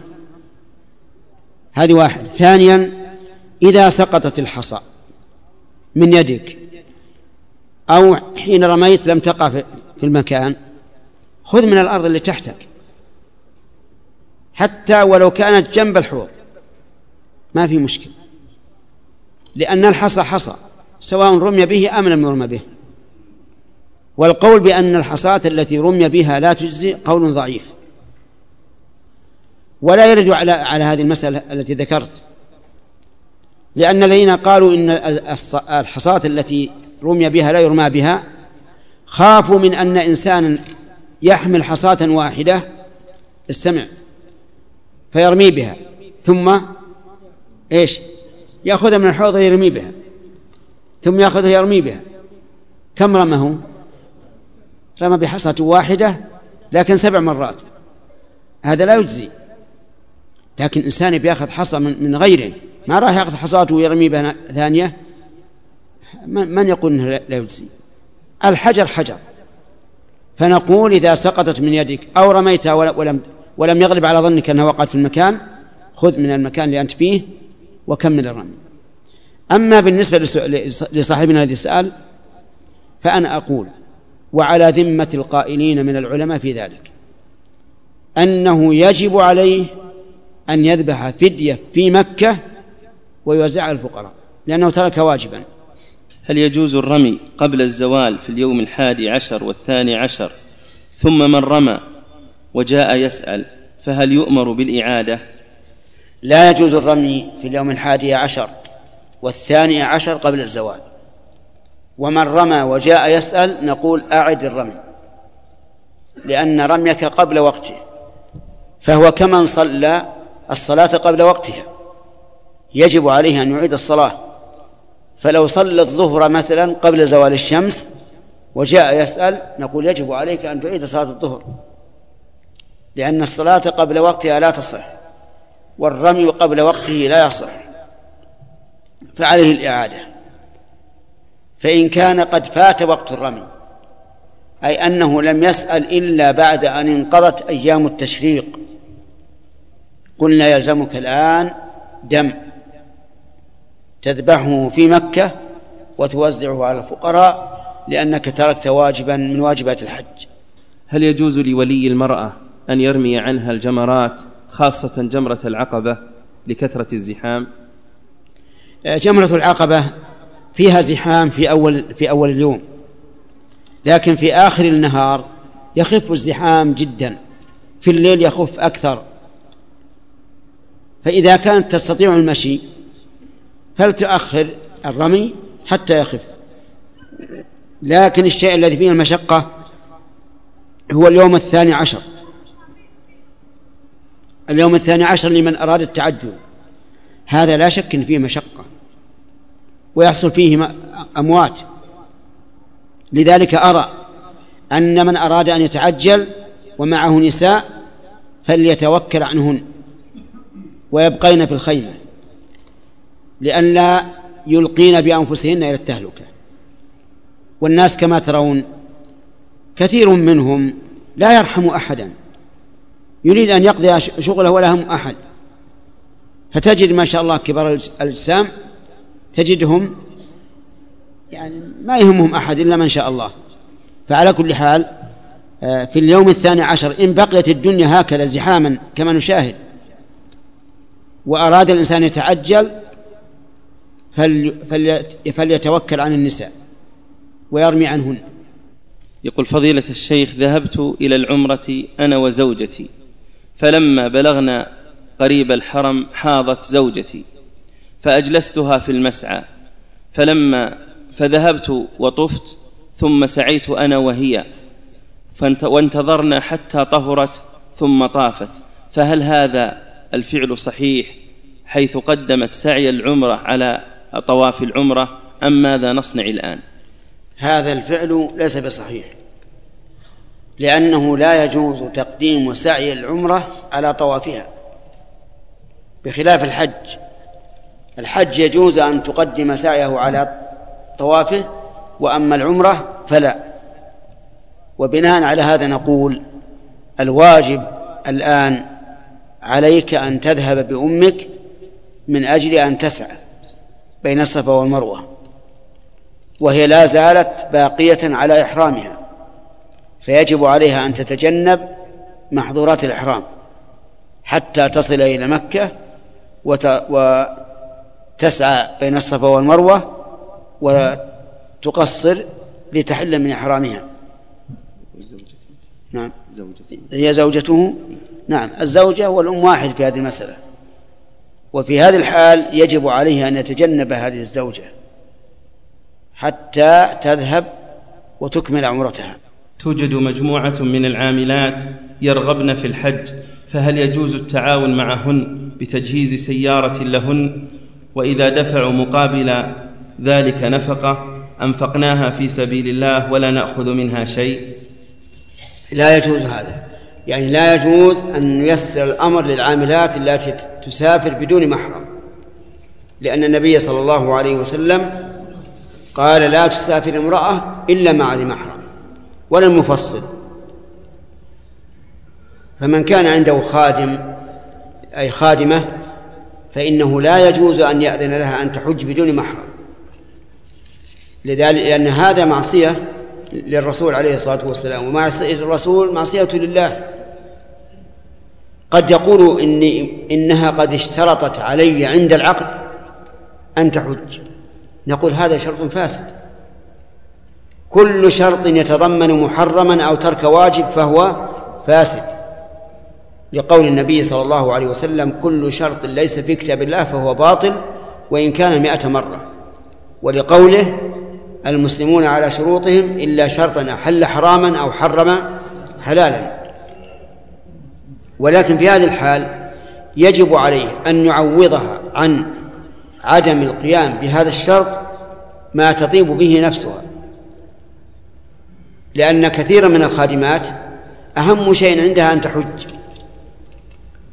[SPEAKER 2] هذه واحد. ثانيا، إذا سقطت الحصى من يدك أو حين رميت لم تقع في المكان، خذ من الأرض اللي تحتك حتى ولو كانت جنب الحوض، ما في مشكلة، لأن الحصى حصى سواء رمي به أم لم يرمى به. والقول بأن الحصاة التي رمي بها لا تجزي قول ضعيف، ولا يرد على هذه المسألة التي ذكرت، لأن الذين قالوا إن الحصاة التي رمي بها لا يرمى بها خافوا من أن إنسانا يحمل حصاة واحدة استمع فيرمي بها ثم يأخذها من الحوض يرمي بها ثم يأخذها يرمي بها. كم رمه؟ رمى بحصاة واحدة لكن 7 مرات، هذا لا يجزي. لكن إنسان بيأخذ حصى من غيره، ما راح يأخذ حصاته ويرمي بها ثانية، من يقول إنه لا يجزي؟ الحجر حجر. فنقول إذا سقطت من يدك أو رميتها ولم يغلب على ظنك أنها وقعت في المكان، خذ من المكان اللي أنت فيه وكمل الرمي. أما بالنسبة لصاحبنا الذي سأل، فأنا أقول وعلى ذمة القائلين من العلماء في ذلك أنه يجب عليه أن يذبح فدية في مكة ويوزعها الفقراء، لأنه ترك واجبا.
[SPEAKER 5] هل يجوز الرمي قبل الزوال في اليوم 11 و12، ثم من رمى وجاء يسأل فهل يؤمر بالإعادة؟
[SPEAKER 2] لا يجوز الرمي في اليوم 11 و12 قبل الزوال، ومن رمى وجاء يسأل نقول أعد الرمي، لأن رميك قبل وقته، فهو كمن صلى الصلاة قبل وقتها يجب عليه أن يعيد الصلاة. فلو صلى الظهر مثلا قبل زوال الشمس وجاء يسأل نقول يجب عليك أن تعيد صلاة الظهر، لأن الصلاة قبل وقتها لا تصح، والرمي قبل وقته لا يصح، فعليه الإعادة. فإن كان قد فات وقت الرمي، أي أنه لم يسأل إلا بعد أن انقضت أيام التشريق، قلنا يلزمك الآن دم تذبحه في مكة وتوزعه على الفقراء، لأنك تركت واجبا من واجبات الحج.
[SPEAKER 5] هل يجوز لولي المرأة أن يرمي عنها الجمرات، خاصة جمرة العقبة، لكثرة الزحام؟
[SPEAKER 2] جمرة العقبة فيها زحام في أول اليوم، لكن في آخر النهار يخف الزحام جدا، في الليل يخف أكثر. فإذا كانت تستطيع المشي فلتؤخر الرمي حتى يخف. لكن الشيء الذي فيه المشقة هو اليوم 12، اليوم 12 لمن أراد التعجل، هذا لا شك إن فيه مشقة ويحصل فيه أموات. لذلك أرى أن من أراد أن يتعجل ومعه نساء فليتوكل عنهن ويبقين في الخيمة، لئلا يلقين بأنفسهن إلى التهلكة. والناس كما ترون كثير منهم لا يرحم أحدا، يريد أن يقضي شغله ولا هم أحد، فتجد ما شاء الله كبار الأجسام تجدهم يعني ما يهمهم أحد إلا من شاء الله. فعلى كل حال في اليوم 12 إن بقيت الدنيا هكذا زحاما كما نشاهد وأراد الإنسان يتعجل فليتوكل عن النساء ويرمي عنهن.
[SPEAKER 5] يقول فضيلة الشيخ: ذهبت إلى العمرة أنا وزوجتي، فلما بلغنا قريب الحرم حاضت زوجتي فأجلستها في المسعى، فذهبت وطفت ثم سعيت أنا وهي وانتظرنا حتى طهرت ثم طافت، فهل هذا الفعل صحيح حيث قدمت سعي العمرة على طواف العمرة، أم ماذا نصنع الآن؟
[SPEAKER 2] هذا الفعل ليس بصحيح، لأنه لا يجوز تقديم سعي العمرة على طوافها، بخلاف الحج يجوز أن تقدم سعيه على طوافه، وأما العمرة فلا. وبناء على هذا نقول الواجب الآن عليك أن تذهب بأمك من أجل أن تسعى بين الصفا والمروة، وهي لا زالت باقية على إحرامها، فيجب عليها أن تتجنب محظورات الإحرام حتى تصل إلى مكة وتسعى بين الصفا والمروة وتقصر لتحل من إحرامها. نعم، هي زوجته. نعم، الزوجة والأم واحد في هذه المسألة، وفي هذه الحال يجب عليه أن يتجنب هذه الزوجة حتى تذهب وتكمل عمرتها.
[SPEAKER 5] توجد مجموعة من العاملات يرغبن في الحج، فهل يجوز التعاون معهن بتجهيز سيارة لهن، وإذا دفعوا مقابل ذلك نفقة أنفقناها في سبيل الله ولا نأخذ منها شيء؟
[SPEAKER 2] لا يجوز هذا، يعني لا يجوز أن ييسر الأمر للعاملات التي تسافر بدون محرم، لأن النبي صلى الله عليه وسلم قال لا تسافر امرأة إلا مع ذي محرم، ولم يفصل. فمن كان عنده خادم أي خادمة فإنه لا يجوز أن يأذن لها أن تحج بدون محرم، لذلك لأن هذا معصية للرسول عليه الصلاة والسلام، ومعصية الرسول معصية لله. قد يقول إنها قد اشترطت علي عند العقد أن تحج، نقول هذا شرط فاسد. كل شرط يتضمن محرما أو ترك واجب فهو فاسد، لقول النبي صلى الله عليه وسلم كل شرط ليس في كتاب الله فهو باطل وإن كان 100 مرة، ولقوله المسلمون على شروطهم إلا شرطا أحل حراما أو حرم حلالا. ولكن في هذه الحال يجب عليه أن يعوضها عن عدم القيام بهذا الشرط ما تطيب به نفسها، لأن كثيرا من الخادمات أهم شيء عندها أن تحج،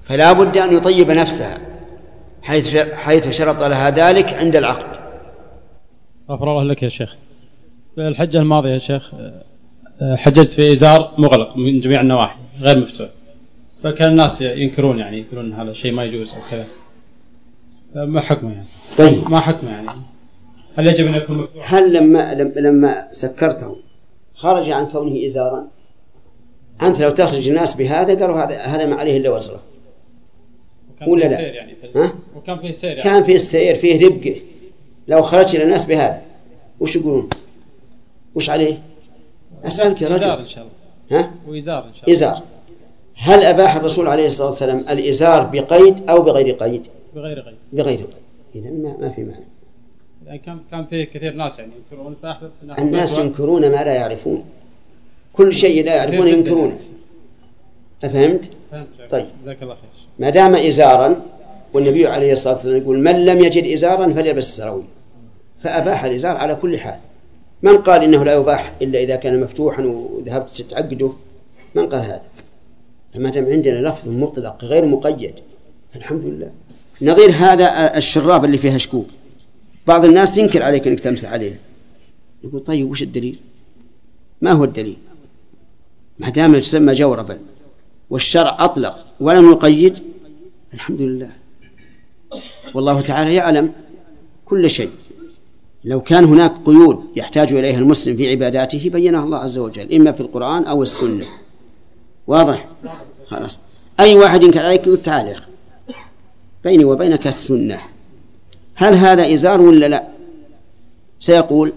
[SPEAKER 2] فلا بد أن يطيب نفسها حيث شرط لها ذلك عند العقد.
[SPEAKER 7] غفر الله لك يا شيخ. الحجة الماضية يا شيخ حججت في إزار مغلق من جميع النواحي غير مفتوح، فكان الناس ينكرون يقولون هذا شيء ما يجوز أو كذا، ما حكمه يعني؟
[SPEAKER 2] طيب
[SPEAKER 7] ما حكمه يعني؟ هل يجب أن يكون مفتوح؟
[SPEAKER 2] هل لما سكرته خرج عن كونه إزارا؟ أنت لو تخرج الناس بهذا قالوا هذا ما عليه إلا وزره، ولا لا؟
[SPEAKER 7] يعني وكان فيه سير يعني.
[SPEAKER 2] كان فيه السير، فيه ربقه. لو خرج للناس بهذا وش يقولون؟ وش عليه؟ أسألك يا رجل.
[SPEAKER 7] إزار إن شاء الله.
[SPEAKER 2] ها؟
[SPEAKER 7] وإزار إن شاء الله.
[SPEAKER 2] إزار. هل أباح الرسول عليه الصلاة والسلام الإزار بقيد أو بغير قيد؟
[SPEAKER 7] بغير قيد.
[SPEAKER 2] بغير قيد. إذن ما في معنى.
[SPEAKER 7] يعني كان فيه كثير ناس يعني ينكرون،
[SPEAKER 2] الناس ينكرون ما لا يعرفون، كل شيء لا يعرفون ينكرونه. أفهمت؟ طيب
[SPEAKER 7] جزاك الله خير.
[SPEAKER 2] ما دام إزارا، والنبي عليه الصلاة والسلام يقول من لم يجد إزارا فليلبس السراويل، فأباح الإزار على كل حال. من قال إنه لا يباح إلا إذا كان مفتوحا وذهبت تتعقده؟ من قال هذا؟ فما دام عندنا لفظ مطلق غير مقيد فالحمد لله. نظير هذا الشراب اللي فيها شكوك، بعض الناس ينكر عليك أنك تمسح عليه، يقول طيب وش الدليل؟ ما هو الدليل؟ ما دام تسمى جوربا والشرع أطلق ولم يقيد، الحمد لله. والله تعالى يعلم كل شيء. لو كان هناك قيود يحتاج إليها المسلم في عباداته بينها الله عز وجل، إما في القرآن أو السنة. واضح؟ خلاص. أي واحد ينكر عليك يقول تعال يا أخي بيني وبينك السنة، هل هذا إزار ولا لا؟ سيقول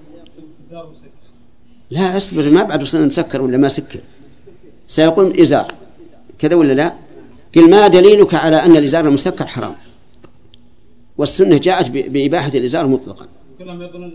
[SPEAKER 2] لا أصبر، ما بعد وصلنا مسكر ولا ما سكر. سيقول إزار كذا ولا لا؟ قل ما دليلك على أن الإزار المسكر حرام؟ والسنة جاءت بإباحة الإزار مطلقا.
[SPEAKER 7] كلهم يظنون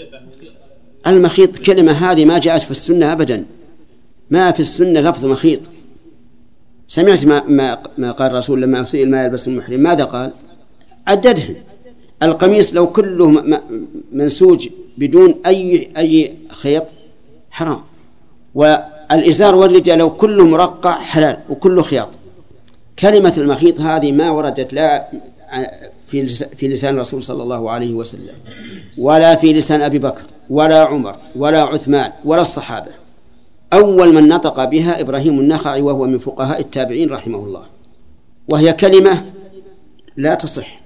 [SPEAKER 2] المخيط كلمة هذه ما جاءت في السنة أبدا، ما في السنة لفظ مخيط. سمعت ما قال الرسول لما سئل ما يلبس المحرم ماذا قال؟ عددهن. القميص لو كله منسوج بدون أي خيط حرام، والإزار والرداء لو كله مرقع حلال وكله خياط. كلمة المخيط هذه ما وردت لا في لسان الرسول صلى الله عليه وسلم ولا في لسان أبي بكر ولا عمر ولا عثمان ولا الصحابة. أول من نطق بها إبراهيم النخعي وهو من فقهاء التابعين رحمه الله، وهي كلمة لا تصح،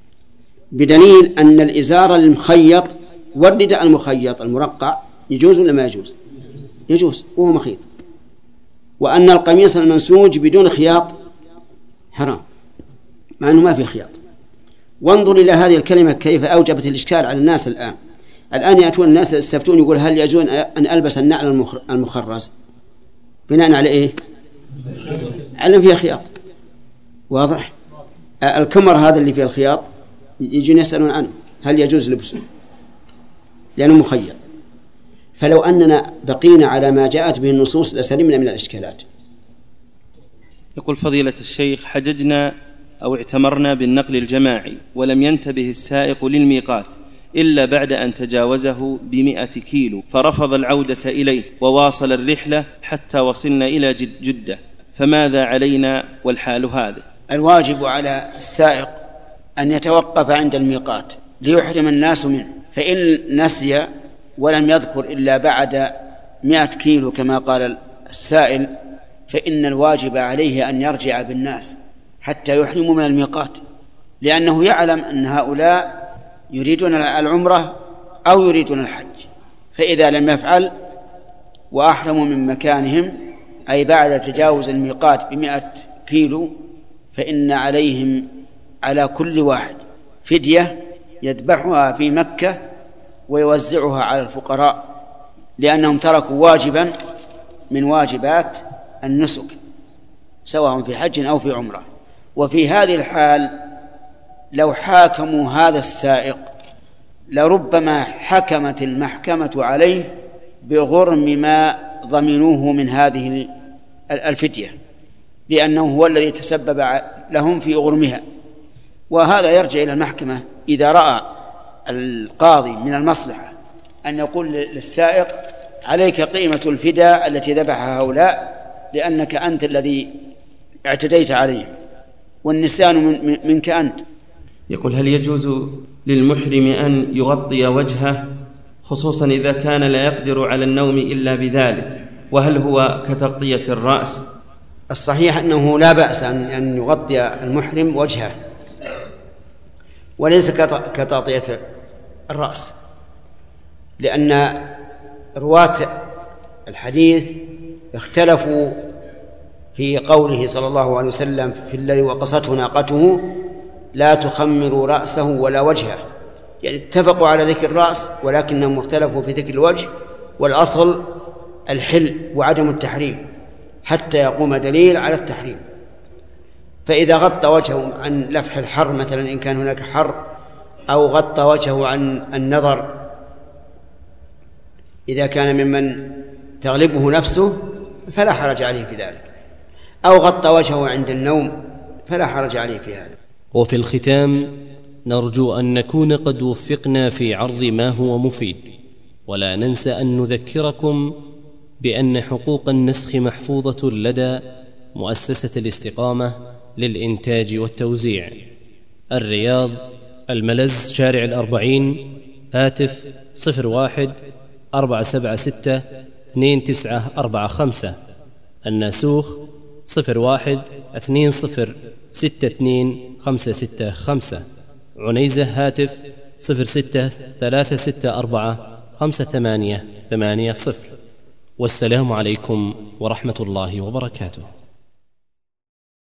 [SPEAKER 2] بدليل أن الإزار المخيط والرداء المخيط المرقع يجوز ولا ما يجوز؟ يجوز وهو مخيط. وأن القميص المنسوج بدون خياط حرام مع أنه ما في خياط. وانظر إلى هذه الكلمة كيف أوجبت الإشكال على الناس الآن يأتون الناس يستفتون يقول هل يجوز أن ألبس النعل المخرز بناء على إيه؟ علم فيها خياط. واضح؟ الكمر هذا اللي فيه الخياط يجون يسألون عنه هل يجوز لبسه لأنه مخيط. فلو أننا بقينا على ما جاءت به النصوص لسلمنا من الإشكالات.
[SPEAKER 5] يقول فضيلة الشيخ حججنا أو اعتمرنا بالنقل الجماعي ولم ينتبه السائق للميقات إلا بعد أن تجاوزه 100 كيلو، فرفض العودة إليه وواصل الرحلة حتى وصلنا إلى جدة، فماذا علينا والحال هذا؟
[SPEAKER 2] الواجب على السائق أن يتوقف عند الميقات ليحرم الناس منه، فإن نسي ولم يذكر إلا بعد 100 كيلو كما قال السائل فإن الواجب عليه أن يرجع بالناس حتى يحرموا من الميقات، لأنه يعلم أن هؤلاء يريدون العمرة أو يريدون الحج، فإذا لم يفعل وأحرموا من مكانهم أي بعد تجاوز الميقات 100 كيلو فإن عليهم على كل واحد فدية يذبحها في مكة ويوزعها على الفقراء، لأنهم تركوا واجبا من واجبات النسك سواء في حج أو في عمرة. وفي هذه الحال لو حاكموا هذا السائق لربما حكمت المحكمة عليه بغرم ما ضمنوه من هذه الفدية، لأنه هو الذي تسبب لهم في غرمها. وهذا يرجع إلى المحكمة إذا رأى القاضي من المصلحة أن يقول للسائق عليك قيمة الفداء التي ذبحها هؤلاء لأنك أنت الذي اعتديت عليهم. والنسيان منك أنت.
[SPEAKER 5] يقول: هل يجوز للمحرم أن يغطي وجهه خصوصا إذا كان لا يقدر على النوم إلا بذلك، وهل هو كتغطية الرأس؟
[SPEAKER 2] الصحيح أنه لا بأس أن يغطي المحرم وجهه، وليس كتغطية الرأس، لأن رواة الحديث اختلفوا في قوله صلى الله عليه وسلم في الذي وقصته ناقته لا تخمر رأسه ولا وجهه، يعني اتفقوا على ذكر الرأس ولكنهم اختلفوا في ذكر الوجه، والأصل الحل وعدم التحريم حتى يقوم دليل على التحريم. فإذا غطى وجهه عن لفح الحر مثلا إن كان هناك حر، أو غطى وجهه عن النظر إذا كان ممن تغلبه نفسه فلا حرج عليه في ذلك، أو غطى وجهه عند النوم فلا حرج عليه في هذا.
[SPEAKER 1] وفي الختام نرجو أن نكون قد وفقنا في عرض ما هو مفيد، ولا ننسى أن نذكركم بأن حقوق النسخ محفوظة لدى مؤسسة الاستقامة للإنتاج والتوزيع، الرياض، الملز، شارع الأربعين، هاتف 01-476-2945، الناسوخ 01-2062-565، عنيزة، هاتف 06-364-5880. والسلام عليكم ورحمة الله وبركاته.